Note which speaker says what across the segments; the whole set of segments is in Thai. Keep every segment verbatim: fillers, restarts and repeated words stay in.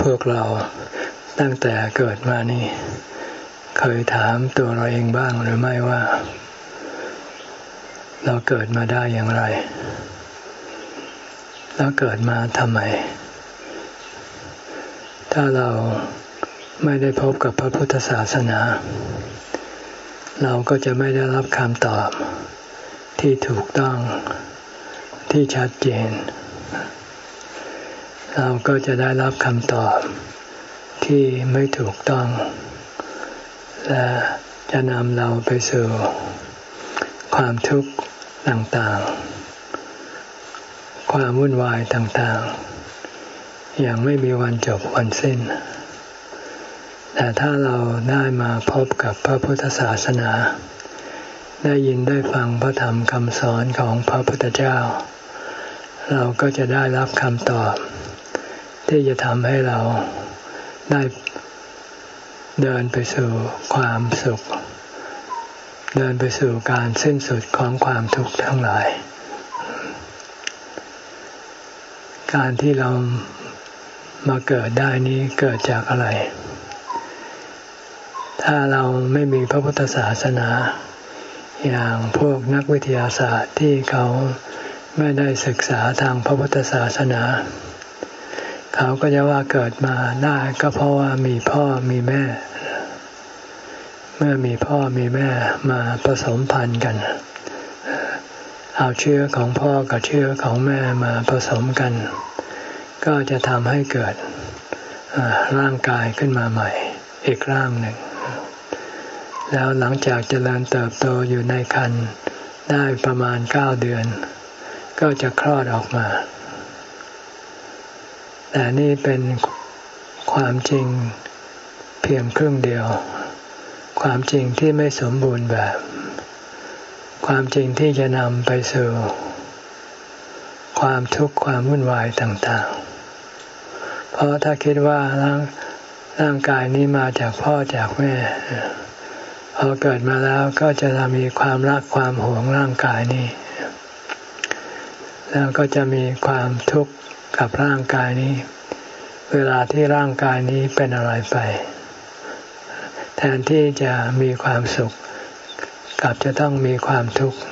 Speaker 1: วกเราตั้งแต่เกิดมานี่เคยถามตัวเราเองบ้างหรือไม่ว่าเราเกิดมาได้อย่างไรแล้วเกิดมาทำไมถ้าเราไม่ได้พบกับพระพุทธศาสนาเราก็จะไม่ได้รับคำตอบที่ถูกต้องที่ชัดเจนเราก็จะได้รับคำตอบที่ไม่ถูกต้องและจะนำเราไปสู่ความทุกข์ต่างๆความวุ่นวายต่างๆอย่างไม่มีวันจบวันสิ้นแต่ถ้าเราได้มาพบกับพระพุทธศาสนาได้ยินได้ฟังพระธรรมคำสอนของพระพุทธเจ้าเราก็จะได้รับคำตอบที่จะทำให้เราได้เดินไปสู่ความสุขเดินไปสู่การสิ้นสุดของความทุกข์ทั้งหลายการที่เรามาเกิดได้นี้เกิดจากอะไรถ้าเราไม่มีพระพุทธศาสนาอย่างพวกนักวิทยาศาสตร์ที่เขาไม่ได้ศึกษาทางพระพุทธศาสนาเขาก็จะว่าเกิดมาได้ก็เพราะว่ามีพ่อมีแม่เมื่อมีพ่อมีแม่มาผสมพันธุ์กันเอาเชื้อของพ่อกับเชื้อของแม่มาผสมกันก็จะทำให้เกิดร่างกายขึ้นมาใหม่อีกร่างหนึ่งแล้วหลังจากเจริญเติบโตอยู่ในครรภ์ได้ประมาณเก้าเดือนก็จะคลอดออกมาแต่นี่เป็นความจริงเพียงครึ่งเดียวความจริงที่ไม่สมบูรณ์แบบความจริงที่จะนำไปสู่ความทุกข์ความวุ่นวายต่างๆเพราะถ้าคิดว่าร่างร่างกายนี้มาจากพ่อจากแม่พอเกิดมาแล้วก็จะมีความรักความหวงร่างกายนี้แล้วก็จะมีความทุกข์กับร่างกายนี้เวลาที่ร่างกายนี้เป็นอะไรไปแทนที่จะมีความสุขกลับจะต้องมีความทุกข์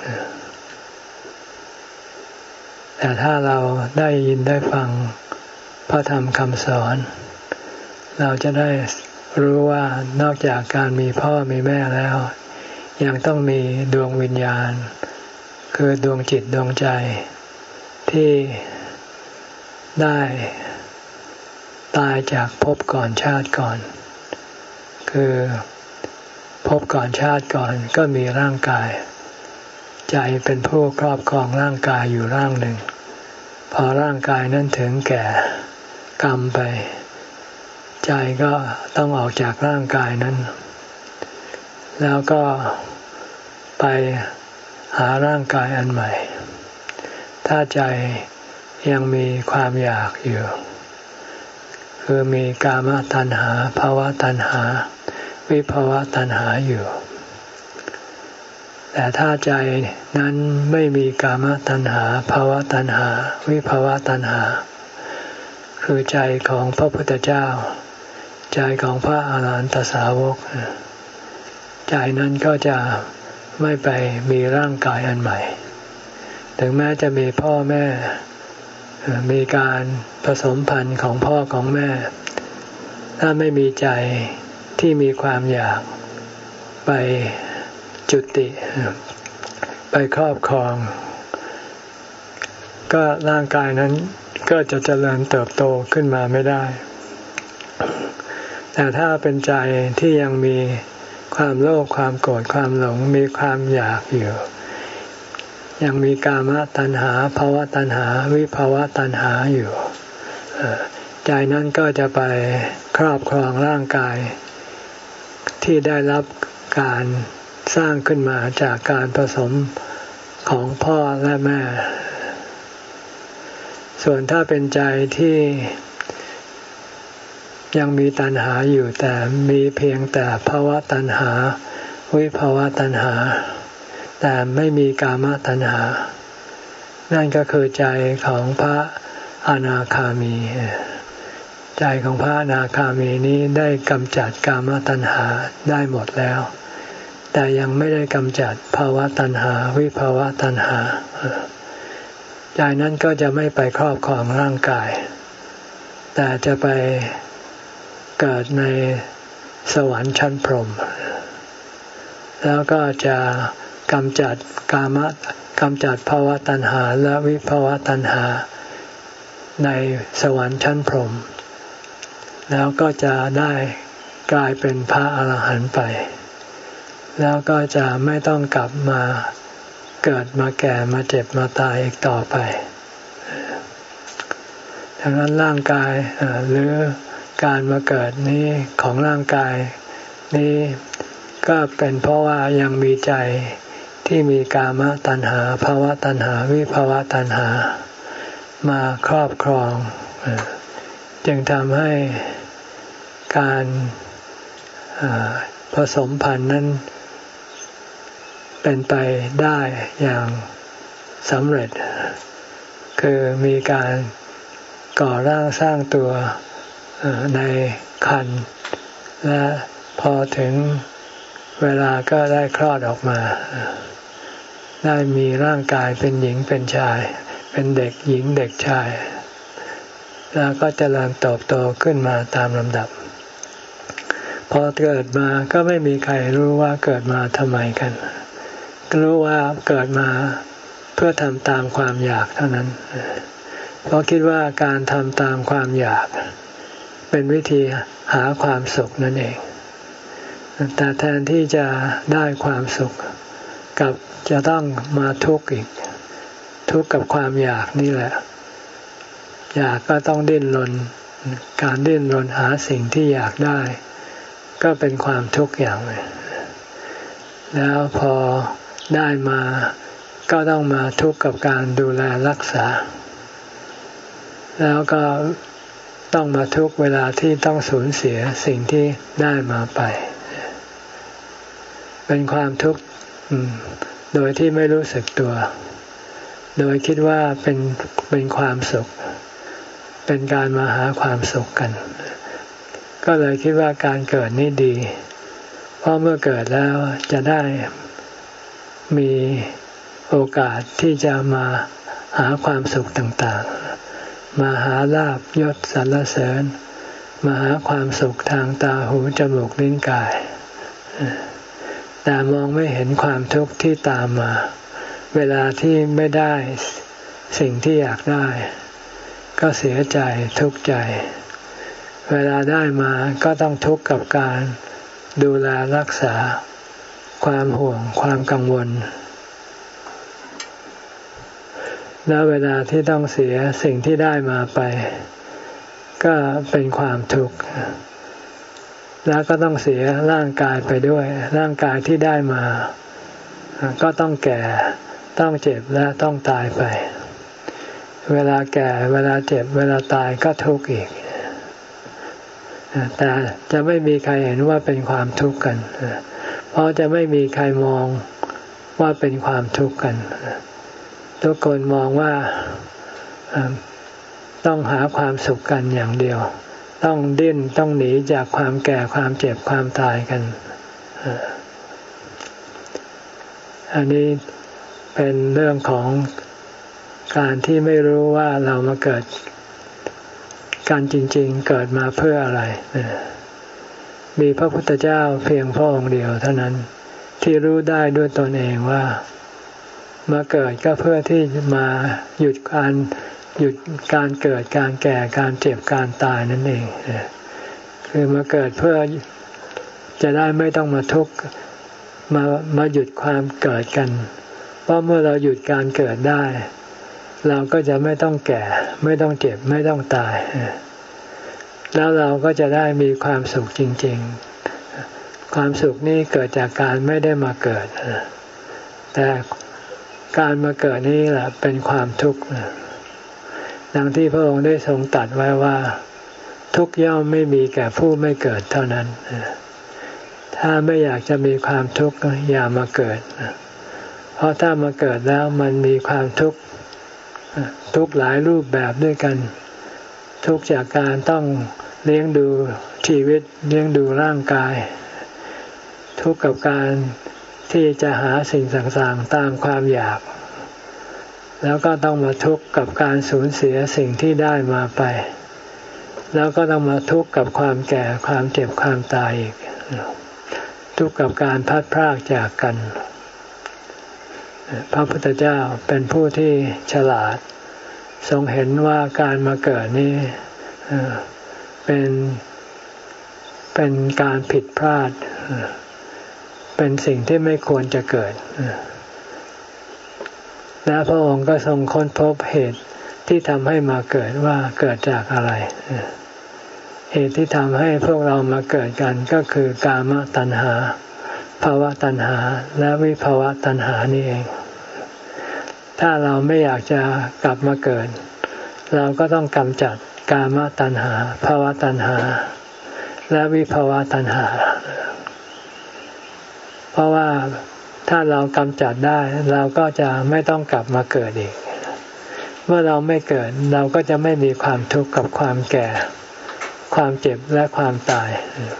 Speaker 1: แต่ถ้าเราได้ยินได้ฟังพระธรรมคำสอนเราจะได้รู้ว่านอกจากการมีพ่อมีแม่แล้วยังต้องมีดวงวิญญาณคือดวงจิตดวงใจที่ได้ตายจากภพก่อนชาติก่อนคือภพก่อนชาติก่อนก็มีร่างกายใจเป็นผู้ครอบครองร่างกายอยู่ร่างหนึ่งพอร่างกายนั้นถึงแก่กรรมไปใจก็ต้องออกจากร่างกายนั้นแล้วก็ไปหาร่างกายอันใหม่ถ้าใจยังมีความอยากอยู่คือมีกามตัณหาภวตัณหาวิภวตัณหาอยู่แต่ถ้าใจนั้นไม่มีกามตัณหาภวตัณหาวิภวตัณหาคือใจของพระพุทธเจ้าใจของพระอาหารหันตสาวกใจนั้นก็จะไม่ไปมีร่างกายอันใหม่ถึงแม้จะมีพ่อแม่มีการผสมพันธุ์ของพ่อของแม่ถ้าไม่มีใจที่มีความอยากไปจุติไปครอบครองก็ร่างกายนั้นก็จะเจริญเติบโตขึ้นมาไม่ได้แต่ถ้าเป็นใจที่ยังมีความโลภความโกรธความหลงมีความอยากอยู่ยังมีกามตัณหาภวตัณหาวิภวตัณหาอยู่ใจนั้นก็จะไปครอบครองร่างกายที่ได้รับการสร้างขึ้นมาจากการผสมของพ่อและแม่ส่วนถ้าเป็นใจที่ยังมีตัณหาอยู่แต่มีเพียงแต่ภวตัณหาวิภวตัณหาแต่ไม่มีกามตัณหานั่นก็คือใจของพระอนาคามีใจของพระอนาคามีนี้ได้กำจัดกามตัณหาได้หมดแล้วแต่ยังไม่ได้กำจัดภาวะตัณหาวิภาวะตัณหาใจนั้นก็จะไม่ไปครอบครองร่างกายแต่จะไปเกิดในสวรรค์ชั้นพรหมแล้วก็จะกำจัดกามกำจัดภาวะตัณหาและวิภาวะตัณหาในสวรรค์ชั้นพรหมแล้วก็จะได้กลายเป็นพระอรหันต์ไปแล้วก็จะไม่ต้องกลับมาเกิดมาแก่มาเจ็บมาตายอีกต่อไปดังนั้นร่างกายหรือการมาเกิดนี้ของร่างกายนี้ก็เป็นเพราะว่ายังมีใจที่มีกามตัณหาภาวะตัณหาวิภาวะตัณหามาครอบครองจึงทำให้การผสมพันธุ์นั้นเป็นไปได้อย่างสำเร็จคือมีการก่อร่างสร้างตัวในครรภ์และพอถึงเวลาก็ได้คลอดออกมาได้มีร่างกายเป็นหญิงเป็นชายเป็นเด็กหญิงเด็กชายแล้วก็เจริญเติบโตขึ้นมาตามลำดับพอเกิดมาก็ไม่มีใครรู้ว่าเกิดมาทำไมกันรู้ว่าเกิดมาเพื่อทำตามความอยากเท่านั้นเพราะคิดว่าการทำตามความอยากเป็นวิธีหาความสุขนั่นเองแต่แทนที่จะได้ความสุขกับจะต้องมาทุกข์อีกทุกข์กับความอยากนี่แหละอยากก็ต้องดิ้นรนการดิ้นรนหาสิ่งที่อยากได้ก็เป็นความทุกข์อย่างหนึ่งแล้วพอได้มาก็ต้องมาทุกข์กับการดูแลรักษาแล้วก็ต้องมาทุกข์เวลาที่ต้องสูญเสียสิ่งที่ได้มาไปเป็นความทุกข์โดยที่ไม่รู้สึกตัวโดยคิดว่าเป็นเป็นความสุขเป็นการมาหาความสุขกันก็เลยคิดว่าการเกิดนี่ดีเพราะเมื่อเกิดแล้วจะได้มีโอกาสที่จะมาหาความสุขต่างๆมาหาลาภยศสรรเสริญมาหาความสุขทางตาหูจมูกลิ้นกายแต่มองไม่เห็นความทุกข์ที่ตามมาเวลาที่ไม่ได้สิ่งที่อยากได้ก็เสียใจทุกข์ใจเวลาได้มาก็ต้องทุกข์กับการดูแลรักษาความห่วงความกังวลแล้วเวลาที่ต้องเสียสิ่งที่ได้มาไปก็เป็นความทุกข์แล้วก็ต้องเสียร่างกายไปด้วยร่างกายที่ได้มาก็ต้องแก่ต้องเจ็บและต้องตายไปเวลาแก่เวลาเจ็บเวลาตายก็ทุกข์อีกแต่จะไม่มีใครเห็นว่าเป็นความทุกข์กันเพราะจะไม่มีใครมองว่าเป็นความทุกข์กันทุกคนมองว่าต้องหาความสุขกันอย่างเดียวต้องดิ้นต้องหนีจากความแก่ความเจ็บความตายกันอันนี้เป็นเรื่องของการที่ไม่รู้ว่าเรามาเกิดการจริงๆเกิดมาเพื่ออะไรมีพระพุทธเจ้าเพียงพระองค์เดียวเท่านั้นที่รู้ได้ด้วยตนเองว่ามาเกิดก็เพื่อที่มาหยุดการหยุดการเกิดการแก่การเจ็บการตายนั่นเองคือมาเกิดเพื่อจะได้ไม่ต้องมาทุกข์มามาหยุดความเกิดกันเพราะเมื่อเราหยุดการเกิดได้เราก็จะไม่ต้องแก่ไม่ต้องเจ็บไม่ต้องตายแล้วเราก็จะได้มีความสุขจริงๆความสุขนี้เกิดจากการไม่ได้มาเกิดแต่การมาเกิดนี่แหละเป็นความทุกข์ดังที่พระองค์ได้ทรงตรัสไว้ว่าทุกข์ย่อมไม่มีแก่ผู้ไม่เกิดเท่านั้นถ้าไม่อยากจะมีความทุกข์อย่ามาเกิดเพราะถ้ามาเกิดแล้วมันมีความทุกข์ทุกข์หลายรูปแบบด้วยกันทุกข์จากการต้องเลี้ยงดูชีวิตเลี้ยงดูร่างกายทุกข์กับการที่จะหาสิ่งต่างๆตามความอยากแล้วก็ต้องมาทุกข์กับการสูญเสียสิ่งที่ได้มาไปแล้วก็ต้องมาทุกข์กับความแก่ความเจ็บความตายอีกทุกข์กับการพัดพรากจากกันพระพุทธเจ้าเป็นผู้ที่ฉลาดทรงเห็นว่าการมาเกิดนี้เป็นเป็นการผิดพลาดเป็นสิ่งที่ไม่ควรจะเกิดและพระองค์ก็ทรงค้นพบเหตุที่ทำให้มาเกิดว่าเกิดจากอะไรเหตุที่ทำให้พวกเรามาเกิดกันก็คือกามตัณหาภวตัณหาและวิภวตัณหานี่เองถ้าเราไม่อยากจะกลับมาเกิดเราก็ต้องกำจัดกามตัณหาภวตัณหาและวิภวตัณหาเพราะว่าถ้าเรากำจัดได้เราก็จะไม่ต้องกลับมาเกิดอีกเมื่อเราไม่เกิดเราก็จะไม่มีความทุกข์กับความแก่ความเจ็บและความตาย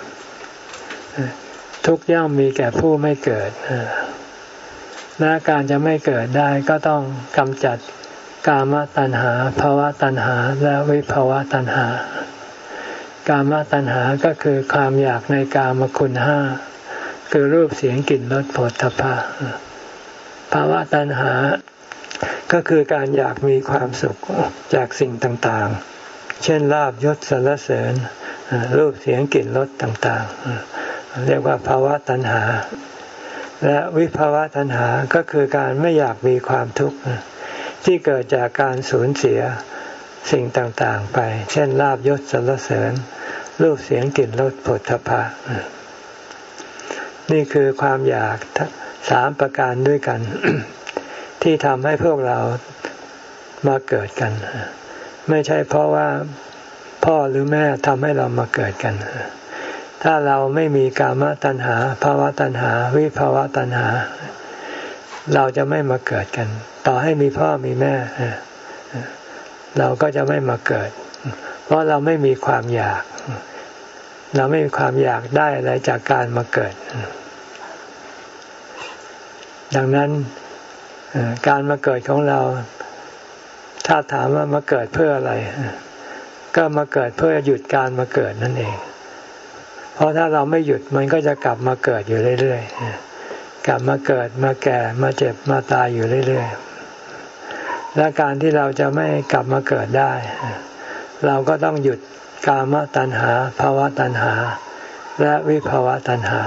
Speaker 1: ทุกข์ย่อมมีแก่ผู้ไม่เกิดและการจะไม่เกิดได้ก็ต้องกำจัดกามตัณหาภวตัณหาและวิภวตัณหากามตัณหาก็คือความอยากในกามคุณห้าคือรูปเสียงกลิ่นรสโผฏฐัพพะภวตัณหาก็คือการอยากมีความสุขจากสิ่งต่างๆเช่นลาภยศสรรเสริญรูปเสียงกลิ่นรสต่างๆเรียกว่าภวตัณหาและวิภวตัณหาก็คือการไม่อยากมีความทุกข์ที่เกิดจากการสูญเสียสิ่งต่างๆไปเช่นลาภยศสรรเสริญรูปเสียงกลิ่นรสโผฏฐัพพะนี่คือความอยากสามประการด้วยกัน ที่ทำให้พวกเรามาเกิดกันไม่ใช่เพราะว่าพ่อหรือแม่ทำให้เรามาเกิดกันถ้าเราไม่มีกามตัณหาภวตัณหาวิภวตัณหาเราจะไม่มาเกิดกันต่อให้มีพ่อมีแม่เราก็จะไม่มาเกิดเพราะเราไม่มีความอยากเราไม่มีความอยากได้อะไรจากการมาเกิดดังนั้นการมาเกิดของเราถ้าถามว่ามาเกิดเพื่ออะไรก็มาเกิดเพื่อหยุดการมาเกิดนั่นเองเพราะถ้าเราไม่หยุดมันก็จะกลับมาเกิดอยู่เรื่อยๆกลับมาเกิดมาแก่มาเจ็บมาตายอยู่เรื่อยๆและการที่เราจะไม่กลับมาเกิดได้เราก็ต้องหยุดกามตัณหาภวตัณหาและวิภวตัณหา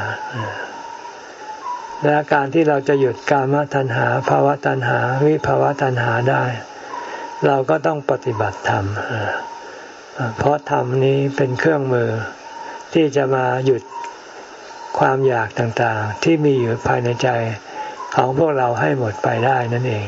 Speaker 1: และการที่เราจะหยุดกามตัณหาภวตัณหาวิภวตัณหาได้เราก็ต้องปฏิบัติธรรมเพราะธรรมนี้เป็นเครื่องมือที่จะมาหยุดความอยากต่างๆที่มีอยู่ภายในใจของพวกเราให้หมดไปได้นั่นเอง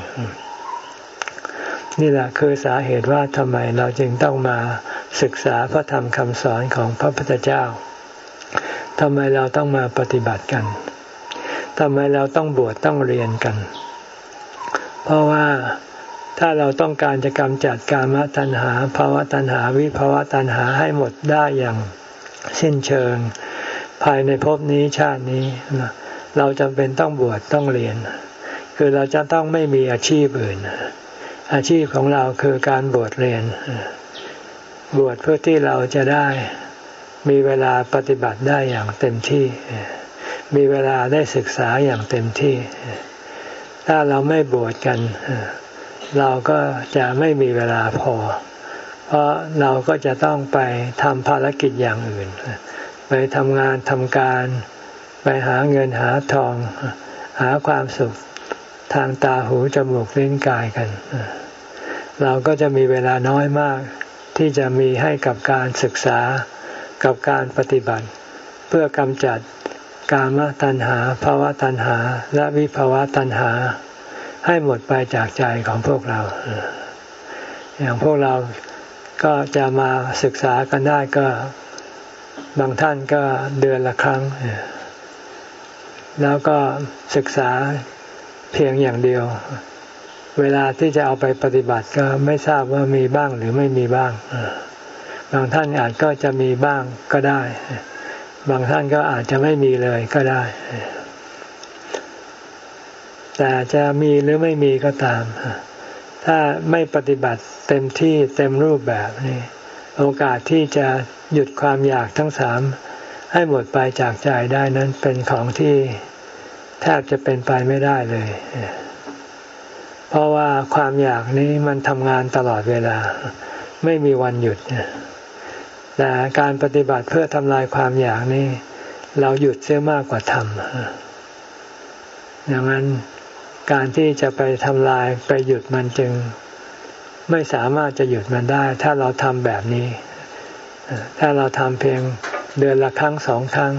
Speaker 1: นี่แหละคือสาเหตุว่าทำไมเราจึงต้องมาศึกษาพระธรรมคำสอนของพระพุทธเจ้าทำไมเราต้องมาปฏิบัติกันทำไมเราต้องบวชต้องเรียนกันเพราะว่าถ้าเราต้องการจะกำจัดกามตัณหาภวตัณหาวิภวตัณหาให้หมดได้อย่างสิ้นเชิงภายในภพนี้ชาตินี้เราจำเป็นต้องบวชต้องเรียนคือเราจะต้องไม่มีอาชีพอื่นอาชีพของเราคือการบวชเรียนบวชเพื่อที่เราจะได้มีเวลาปฏิบัติได้อย่างเต็มที่มีเวลาได้ศึกษาอย่างเต็มที่ถ้าเราไม่บวชกันเราก็จะไม่มีเวลาพอเพราะเราก็จะต้องไปทำภารกิจอย่างอื่นไปทำงานทำการไปหาเงินหาทองหาความสุขทางตาหูจมูกลิ้นกายกันเราก็จะมีเวลาน้อยมากที่จะมีให้กับการศึกษากับการปฏิบัติเพื่อกำจัดกามตัณหาภวตัณหาและวิภวตัณหาให้หมดไปจากใจของพวกเราอย่างพวกเราก็จะมาศึกษากันได้ก็บางท่านก็เดือนละครั้งแล้วก็ศึกษาเพียงอย่างเดียวเวลาที่จะเอาไปปฏิบัติก็ไม่ทราบว่ามีบ้างหรือไม่มีบ้างบางท่านอาจก็จะมีบ้างก็ได้บางท่านก็อาจจะไม่มีเลยก็ได้แต่จะมีหรือไม่มีก็ตามถ้าไม่ปฏิบัติเต็มที่เต็มรูปแบบนี่โอกาสที่จะหยุดความอยากทั้งสามให้หมดไปจากใจได้นั้นเป็นของที่แทบจะเป็นไปไม่ได้เลยเพราะว่าความอยากนี้มันทำงานตลอดเวลาไม่มีวันหยุดแต่การปฏิบัติเพื่อทำลายความอยากนี้เราหยุดเสียมากกว่าทำอย่างนั้นการที่จะไปทำลายไปหยุดมันจึงไม่สามารถจะหยุดมันได้ถ้าเราทำแบบนี้ถ้าเราทำเพียงเดือนละครั้งสองครั้ง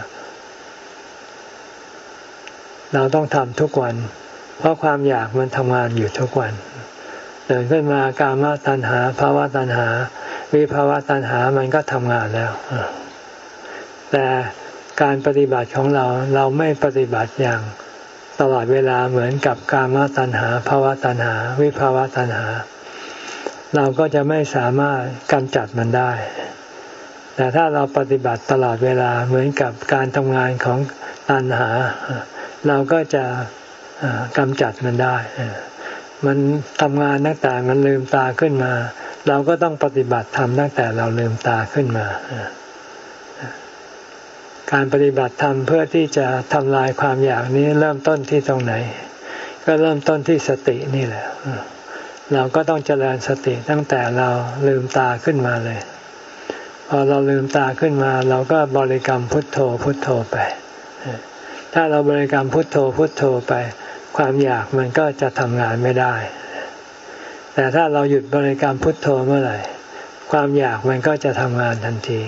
Speaker 1: เราต้องทำทุกวันเพราะความอยากมันทำงานอยู่ทุกวันตื่นขึ้นมากามตัณหาภาวะตัณหาวิภาวะตัณหามันก็ทำงานแล้วแต่การปฏิบัติของเราเราไม่ปฏิบัติอย่างตลอดเวลาเหมือนกับกามตัณหาภาวะตัณหาวิภาวะตัณหาเราก็จะไม่สามารถกำจัดมันได้แต่ถ้าเราปฏิบัติตลอดเวลาเหมือนกับการทำงานของตัณหาเราก็จะกำจัดมันได้มันทำงานตั้งแต่มันลืมตาขึ้นมาเราก็ต้องปฏิบัติธรรมตั้งแต่เราลืมตาขึ้นมาการปฏิบัติธรรมเพื่อที่จะทำลายความอยากนี้เริ่มต้นที่ตรงไหนก็เริ่มต้นที่สตินี่แหละเราก็ต้องเจริญสติตั้งแต่เราลืมตาขึ้นมาเลยพอเราลืมตาขึ้นมาเราก็บริกรรมพุทโธพุทโธไปถ้าเราบริกรรมพุทโธพุทโธไปความอยากมันก็จะทำงานไม่ได้แต่ถ้าเราหยุดบริกรรมพุทโธเมื่อไหร่ความอยากมันก็จะทำงานทันที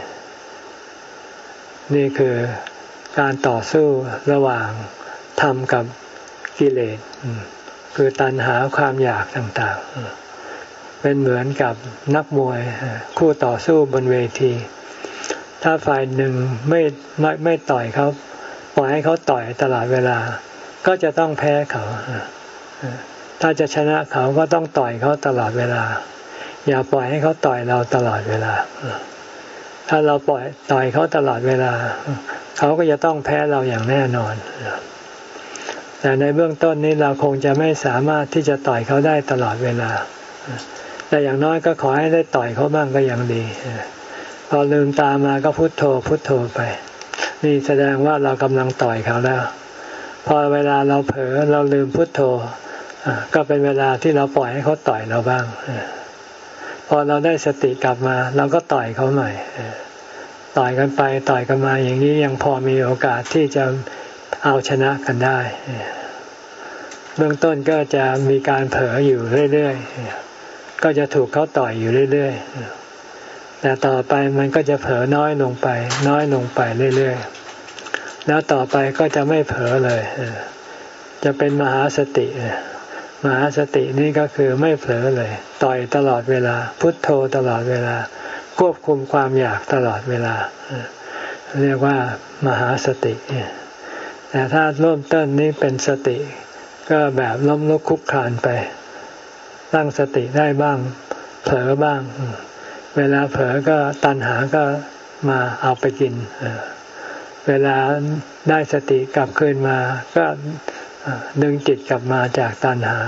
Speaker 1: นี่คือการต่อสู้ระหว่างธรรมกับกิเลสคือตัณหาความอยากต่างๆเป็นเหมือนกับนักมวยคู่ต่อสู้บนเวทีถ้าฝ่ายหนึ่งไม่ไม่ไม่ต่อยเขาปล่อยให้เขาต่อยตลอดเวลาก็จะต้องแพ้เขาถ้าจะชนะเขาก็ต้องต่อยเขาตลอดเวลาอย่าปล่อยให้เขาต่อยเราตลอดเวลาถ้าเราปล่อยต่อยเขาตลอดเวลาเขาก็จะต้องแพ้เราอย่างแน่นอนแต่ในเบื้องต้นนี้เราคงจะไม่สามารถที่จะต่อยเขาได้ตลอดเวลาแต่อย่างน้อยก็ขอให้ได้ต่อยเขาบ้างก็ยังดีพอลืมตามาก็พุทโธพุทโธไปนี่แสดงว่าเรากำลังต่อยเขาแล้วพอเวลาเราเผลอเราลืมพุทโธก็เป็นเวลาที่เราปล่อยให้เขาต่อยเราบ้างพอเราได้สติกลับมาเราก็ต่อยเขาใหม่ต่อยกันไปต่อยกันมาอย่างนี้ยังพอมีโอกาสที่จะเอาชนะกันได้เบื้องต้นก็จะมีการเผลออยู่เรื่อยๆก็จะถูกเขาต่อยอยู่เรื่อยๆแต่ต่อไปมันก็จะเผลอน้อยลงไปน้อยลงไปเรื่อยๆแล้วต่อไปก็จะไม่เผลอเลยจะเป็นมหาสติมหาสตินี่ก็คือไม่เผลอเลยต่อยตลอดเวลาพุทโธตลอดเวลาควบคุมความอยากตลอดเวลาเรียกว่ามหาสติแต่ถ้าเริ่มต้นนี้เป็นสติก็แบบล้มลุกคลุกคลานไปตั้งสติได้บ้างเผลอบ้างเวลาเผลอก็ตัณหาก็มาเอาไปกินเวลาได้สติกลับคืนมาก็ดึงจิตกลับมาจากตัณหา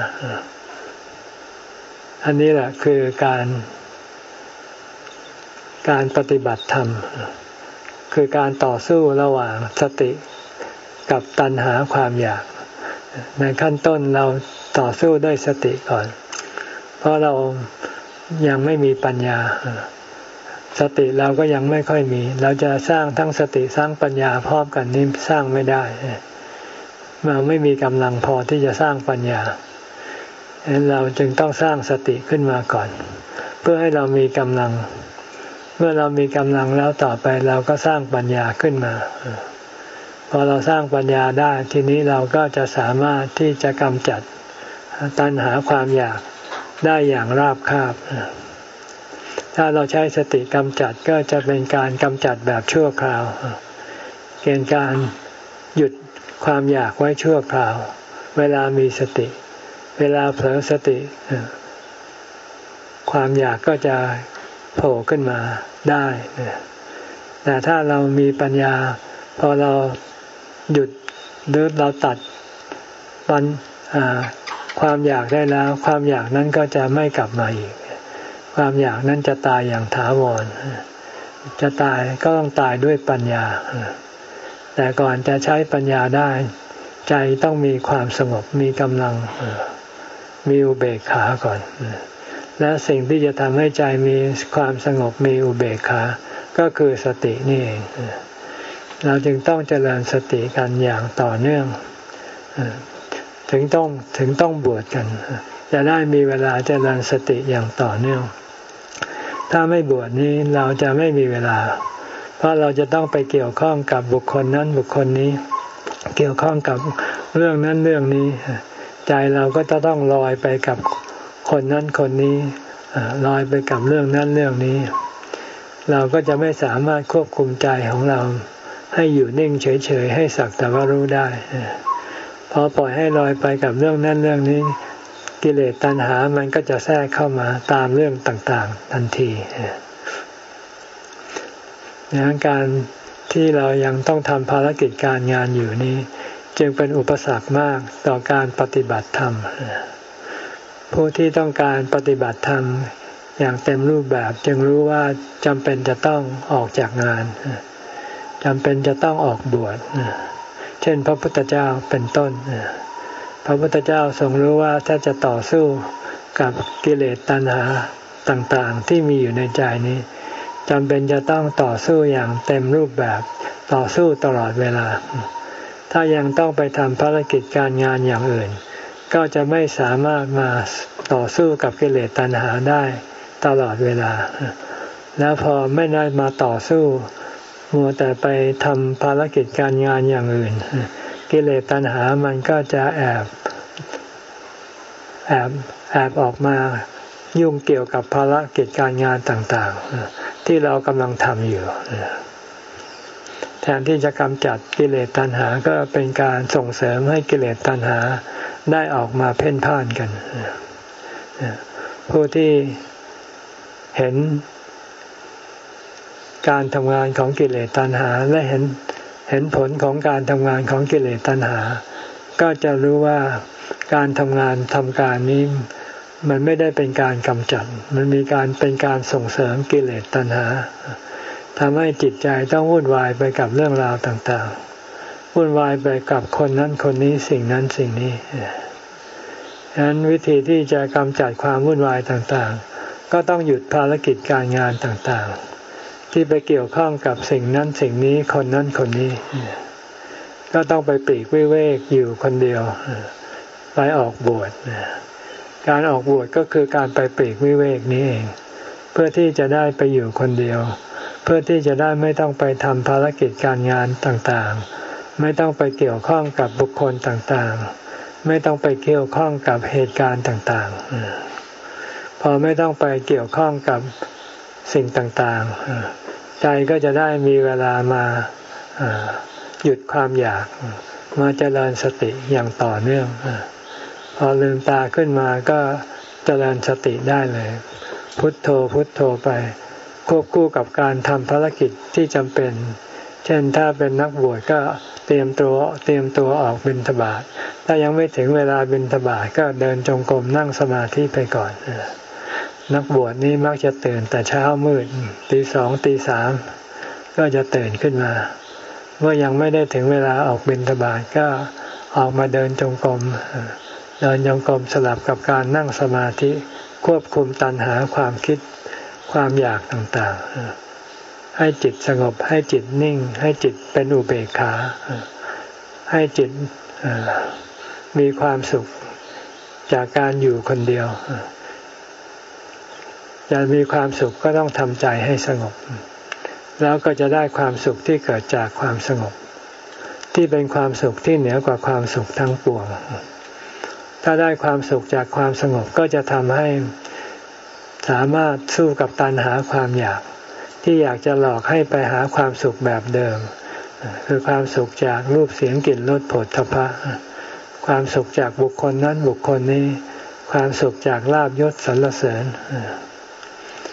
Speaker 1: อันนี้แหละคือการการปฏิบัติธรรมคือการต่อสู้ระหว่างสติกับตัณหาความอยากในขั้นต้นเราต่อสู้ด้วยสติก่อนเพราะเรายังไม่มีปัญญาสติเราก็ยังไม่ค่อยมีเราจะสร้างทั้งสติสร้างปัญญาพร้อมกันนี้สร้างไม่ได้เราไม่มีกำลังพอที่จะสร้างปัญญาฉะนั้นเราจึงต้องสร้างสติขึ้นมาก่อนเพื่อให้เรามีกำลังเมื่อเรามีกำลังแล้วต่อไปเราก็สร้างปัญญาขึ้นมาพอเราสร้างปัญญาได้ทีนี้เราก็จะสามารถที่จะกำจัดตัณหาความอยากได้อย่างราบคาบถ้าเราใช้สติกำจัดก็จะเป็นการกำจัดแบบชั่วคราวเป็นการหยุดความอยากไว้ชั่วคราวเวลามีสติเวลาเผลอสติความอยากก็จะโผล่ขึ้นมาได้แต่ถ้าเรามีปัญญาพอเราหยุดหรือเราตัดปัญความอยากได้แล้วความอยากนั้นก็จะไม่กลับมาอีกความอยากนั้นจะตายอย่างถาวรจะตายก็ต้องตายด้วยปัญญาแต่ก่อนจะใช้ปัญญาได้ใจต้องมีความสงบมีกำลังมีอุเบกขาก่อนและสิ่งที่จะทำให้ใจมีความสงบมีอุเบกขาก็คือสตินี่เองเราจึงต้องเจริญสติกันอย่างต่อเนื่องถึงต้องถึงต้องบวชกันจะได้มีเวลาเจริญสติอย่างต่อเนื่องถ้าไม่บวชนี้เราจะไม่มีเวลาเพราะเราจะต้องไปเกี่ยวข้องกับบุคคลนั้นบุคคลนี้เกี่ยวข้องกับเรื่องนั้นเรื่องนี้ใจเราก็จะต้องลอยไปกับคนนั้นคนนี้ลอยไปกับเรื่องนั้นเรื่องนี้เราก็จะไม่สามารถควบคุมใจของเราให้อยู่นิ่งเฉยๆให้สักแต่ว่ารู้ได้พอปล่อยให้ลอยไปกับเรื่องนั้นเรื่องนี้กิเลสตัณหามันก็จะแทรกเข้ามาตามเรื่องต่างๆทันทีดังนั้นการที่เรายังต้องทำภารกิจการงานอยู่นี้จึงเป็นอุปสรรคมากต่อการปฏิบัติธรรมผู้ที่ต้องการปฏิบัติธรรมอย่างเต็มรูปแบบจึงรู้ว่าจำเป็นจะต้องออกจากงานจำเป็นจะต้องออกบวชเช่นพระพุทธเจ้าเป็นต้นพระพุทธเจ้าทรงรู้ว่าถ้าจะต่อสู้กับกิเลสตัณหาต่างๆที่มีอยู่ในใจนี้จำเป็นจะต้องต่อสู้อย่างเต็มรูปแบบต่อสู้ตลอดเวลาถ้ายังต้องไปทำภารกิจการงานอย่างอื่นก็จะไม่สามารถมาต่อสู้กับกิเลสตัณหาได้ตลอดเวลาแล้วพอไม่ได้มาต่อสู้มัวแต่ไปทำภารกิจการงานอย่างอื่นกิเลสตัณหามันก็จะแอบแอบแอบออกมายุ่งเกี่ยวกับภารกิจการงานต่างๆที่เรากำลังทำอยู่แทนที่จะกำจัดกิเลสตัณหาก็เป็นการส่งเสริมให้กิเลสตัณหาได้ออกมาเพ่นพ่านกันผู้ที่เห็นการทำงานของกิเลสตัณหาและเห็นเห็นผลของการทำงานของกิเลสตัณหาก็จะรู้ว่าการทำงานทำการนี้มันไม่ได้เป็นการกำจัดมันมีการเป็นการส่งเสริมกิเลสตัณหาทำให้จิตใจต้องวุ่นวายไปกับเรื่องราวต่างๆวุ่นวายไปกับคนนั้นคนนี้สิ่งนั้นสิ่งนี้ฉะนั้นวิธีที่จะกำจัดความวุ่นวายต่างๆก็ต้องหยุดภารกิจการงานต่างๆที่ไปเกี่ยวข้องกับสิ่งนั้นสิ่งนี้คนนั้นคนนี้ก็ต้องไปปลีกวิเวกอยู่คนเดียวไปออกบวชการออกบวชก็คือการไปปลีกวิเวกนี้เองเพื่อที่จะได้ไปอยู่คนเดียวเพื่อที่จะได้ไม่ต้องไปทำภารกิจการงานต่างๆไม่ต้องไปเกี่ยวข้องกับบุคคลต่างๆไม่ต้องไปเกี่ยวข้องกับเหตุการณ์ต่างๆพอไม่ต้องไปเกี่ยวข้องกับสิ่งต่างๆใจก็จะได้มีเวลามาหยุดความอยากมาเจริญสติอย่างต่อเนื่องพอลืมตาขึ้นมาก็เจริญสติได้เลยพุทโธพุทโธไปควบคู่กับการทำภารกิจที่จำเป็นเช่นถ้าเป็นนักบวชก็เตรียมตัวเตรียมตัวออกบิณฑบาตถ้ายังไม่ถึงเวลาบิณฑบาตก็เดินจงกรมนั่งสมาธิไปก่อนนักบวชนี้มักจะตื่นแต่เช้ามืดตีสองตีสามก็จะตื่นขึ้นมาเมื่อยังไม่ได้ถึงเวลาออกบิณฑบาตก็ออกมาเดินจงกรมเดินจงกรมสลับกับการนั่งสมาธิควบคุมตัณหาความคิดความอยากต่างๆให้จิตสงบให้จิตนิ่งให้จิตเป็นอุเบกขาให้จิตมีความสุขจากการอยู่คนเดียวจะมีความสุขก็ต้องทำใจให้สงบแล้วก็จะได้ความสุขที่เกิดจากความสงบที่เป็นความสุขที่เหนือกว่าความสุขทั้งปวงถ้าได้ความสุขจากความสงบก็จะทำให้สามารถสู้กับตัณหาความอยากที่อยากจะหลอกให้ไปหาความสุขแบบเดิมคือความสุขจากรูปเสียงกลิ่นรสโผฏฐัพพะความสุขจากบุคคลนั้นบุคคลนี้ความสุขจากลาภยศสรรเสริญ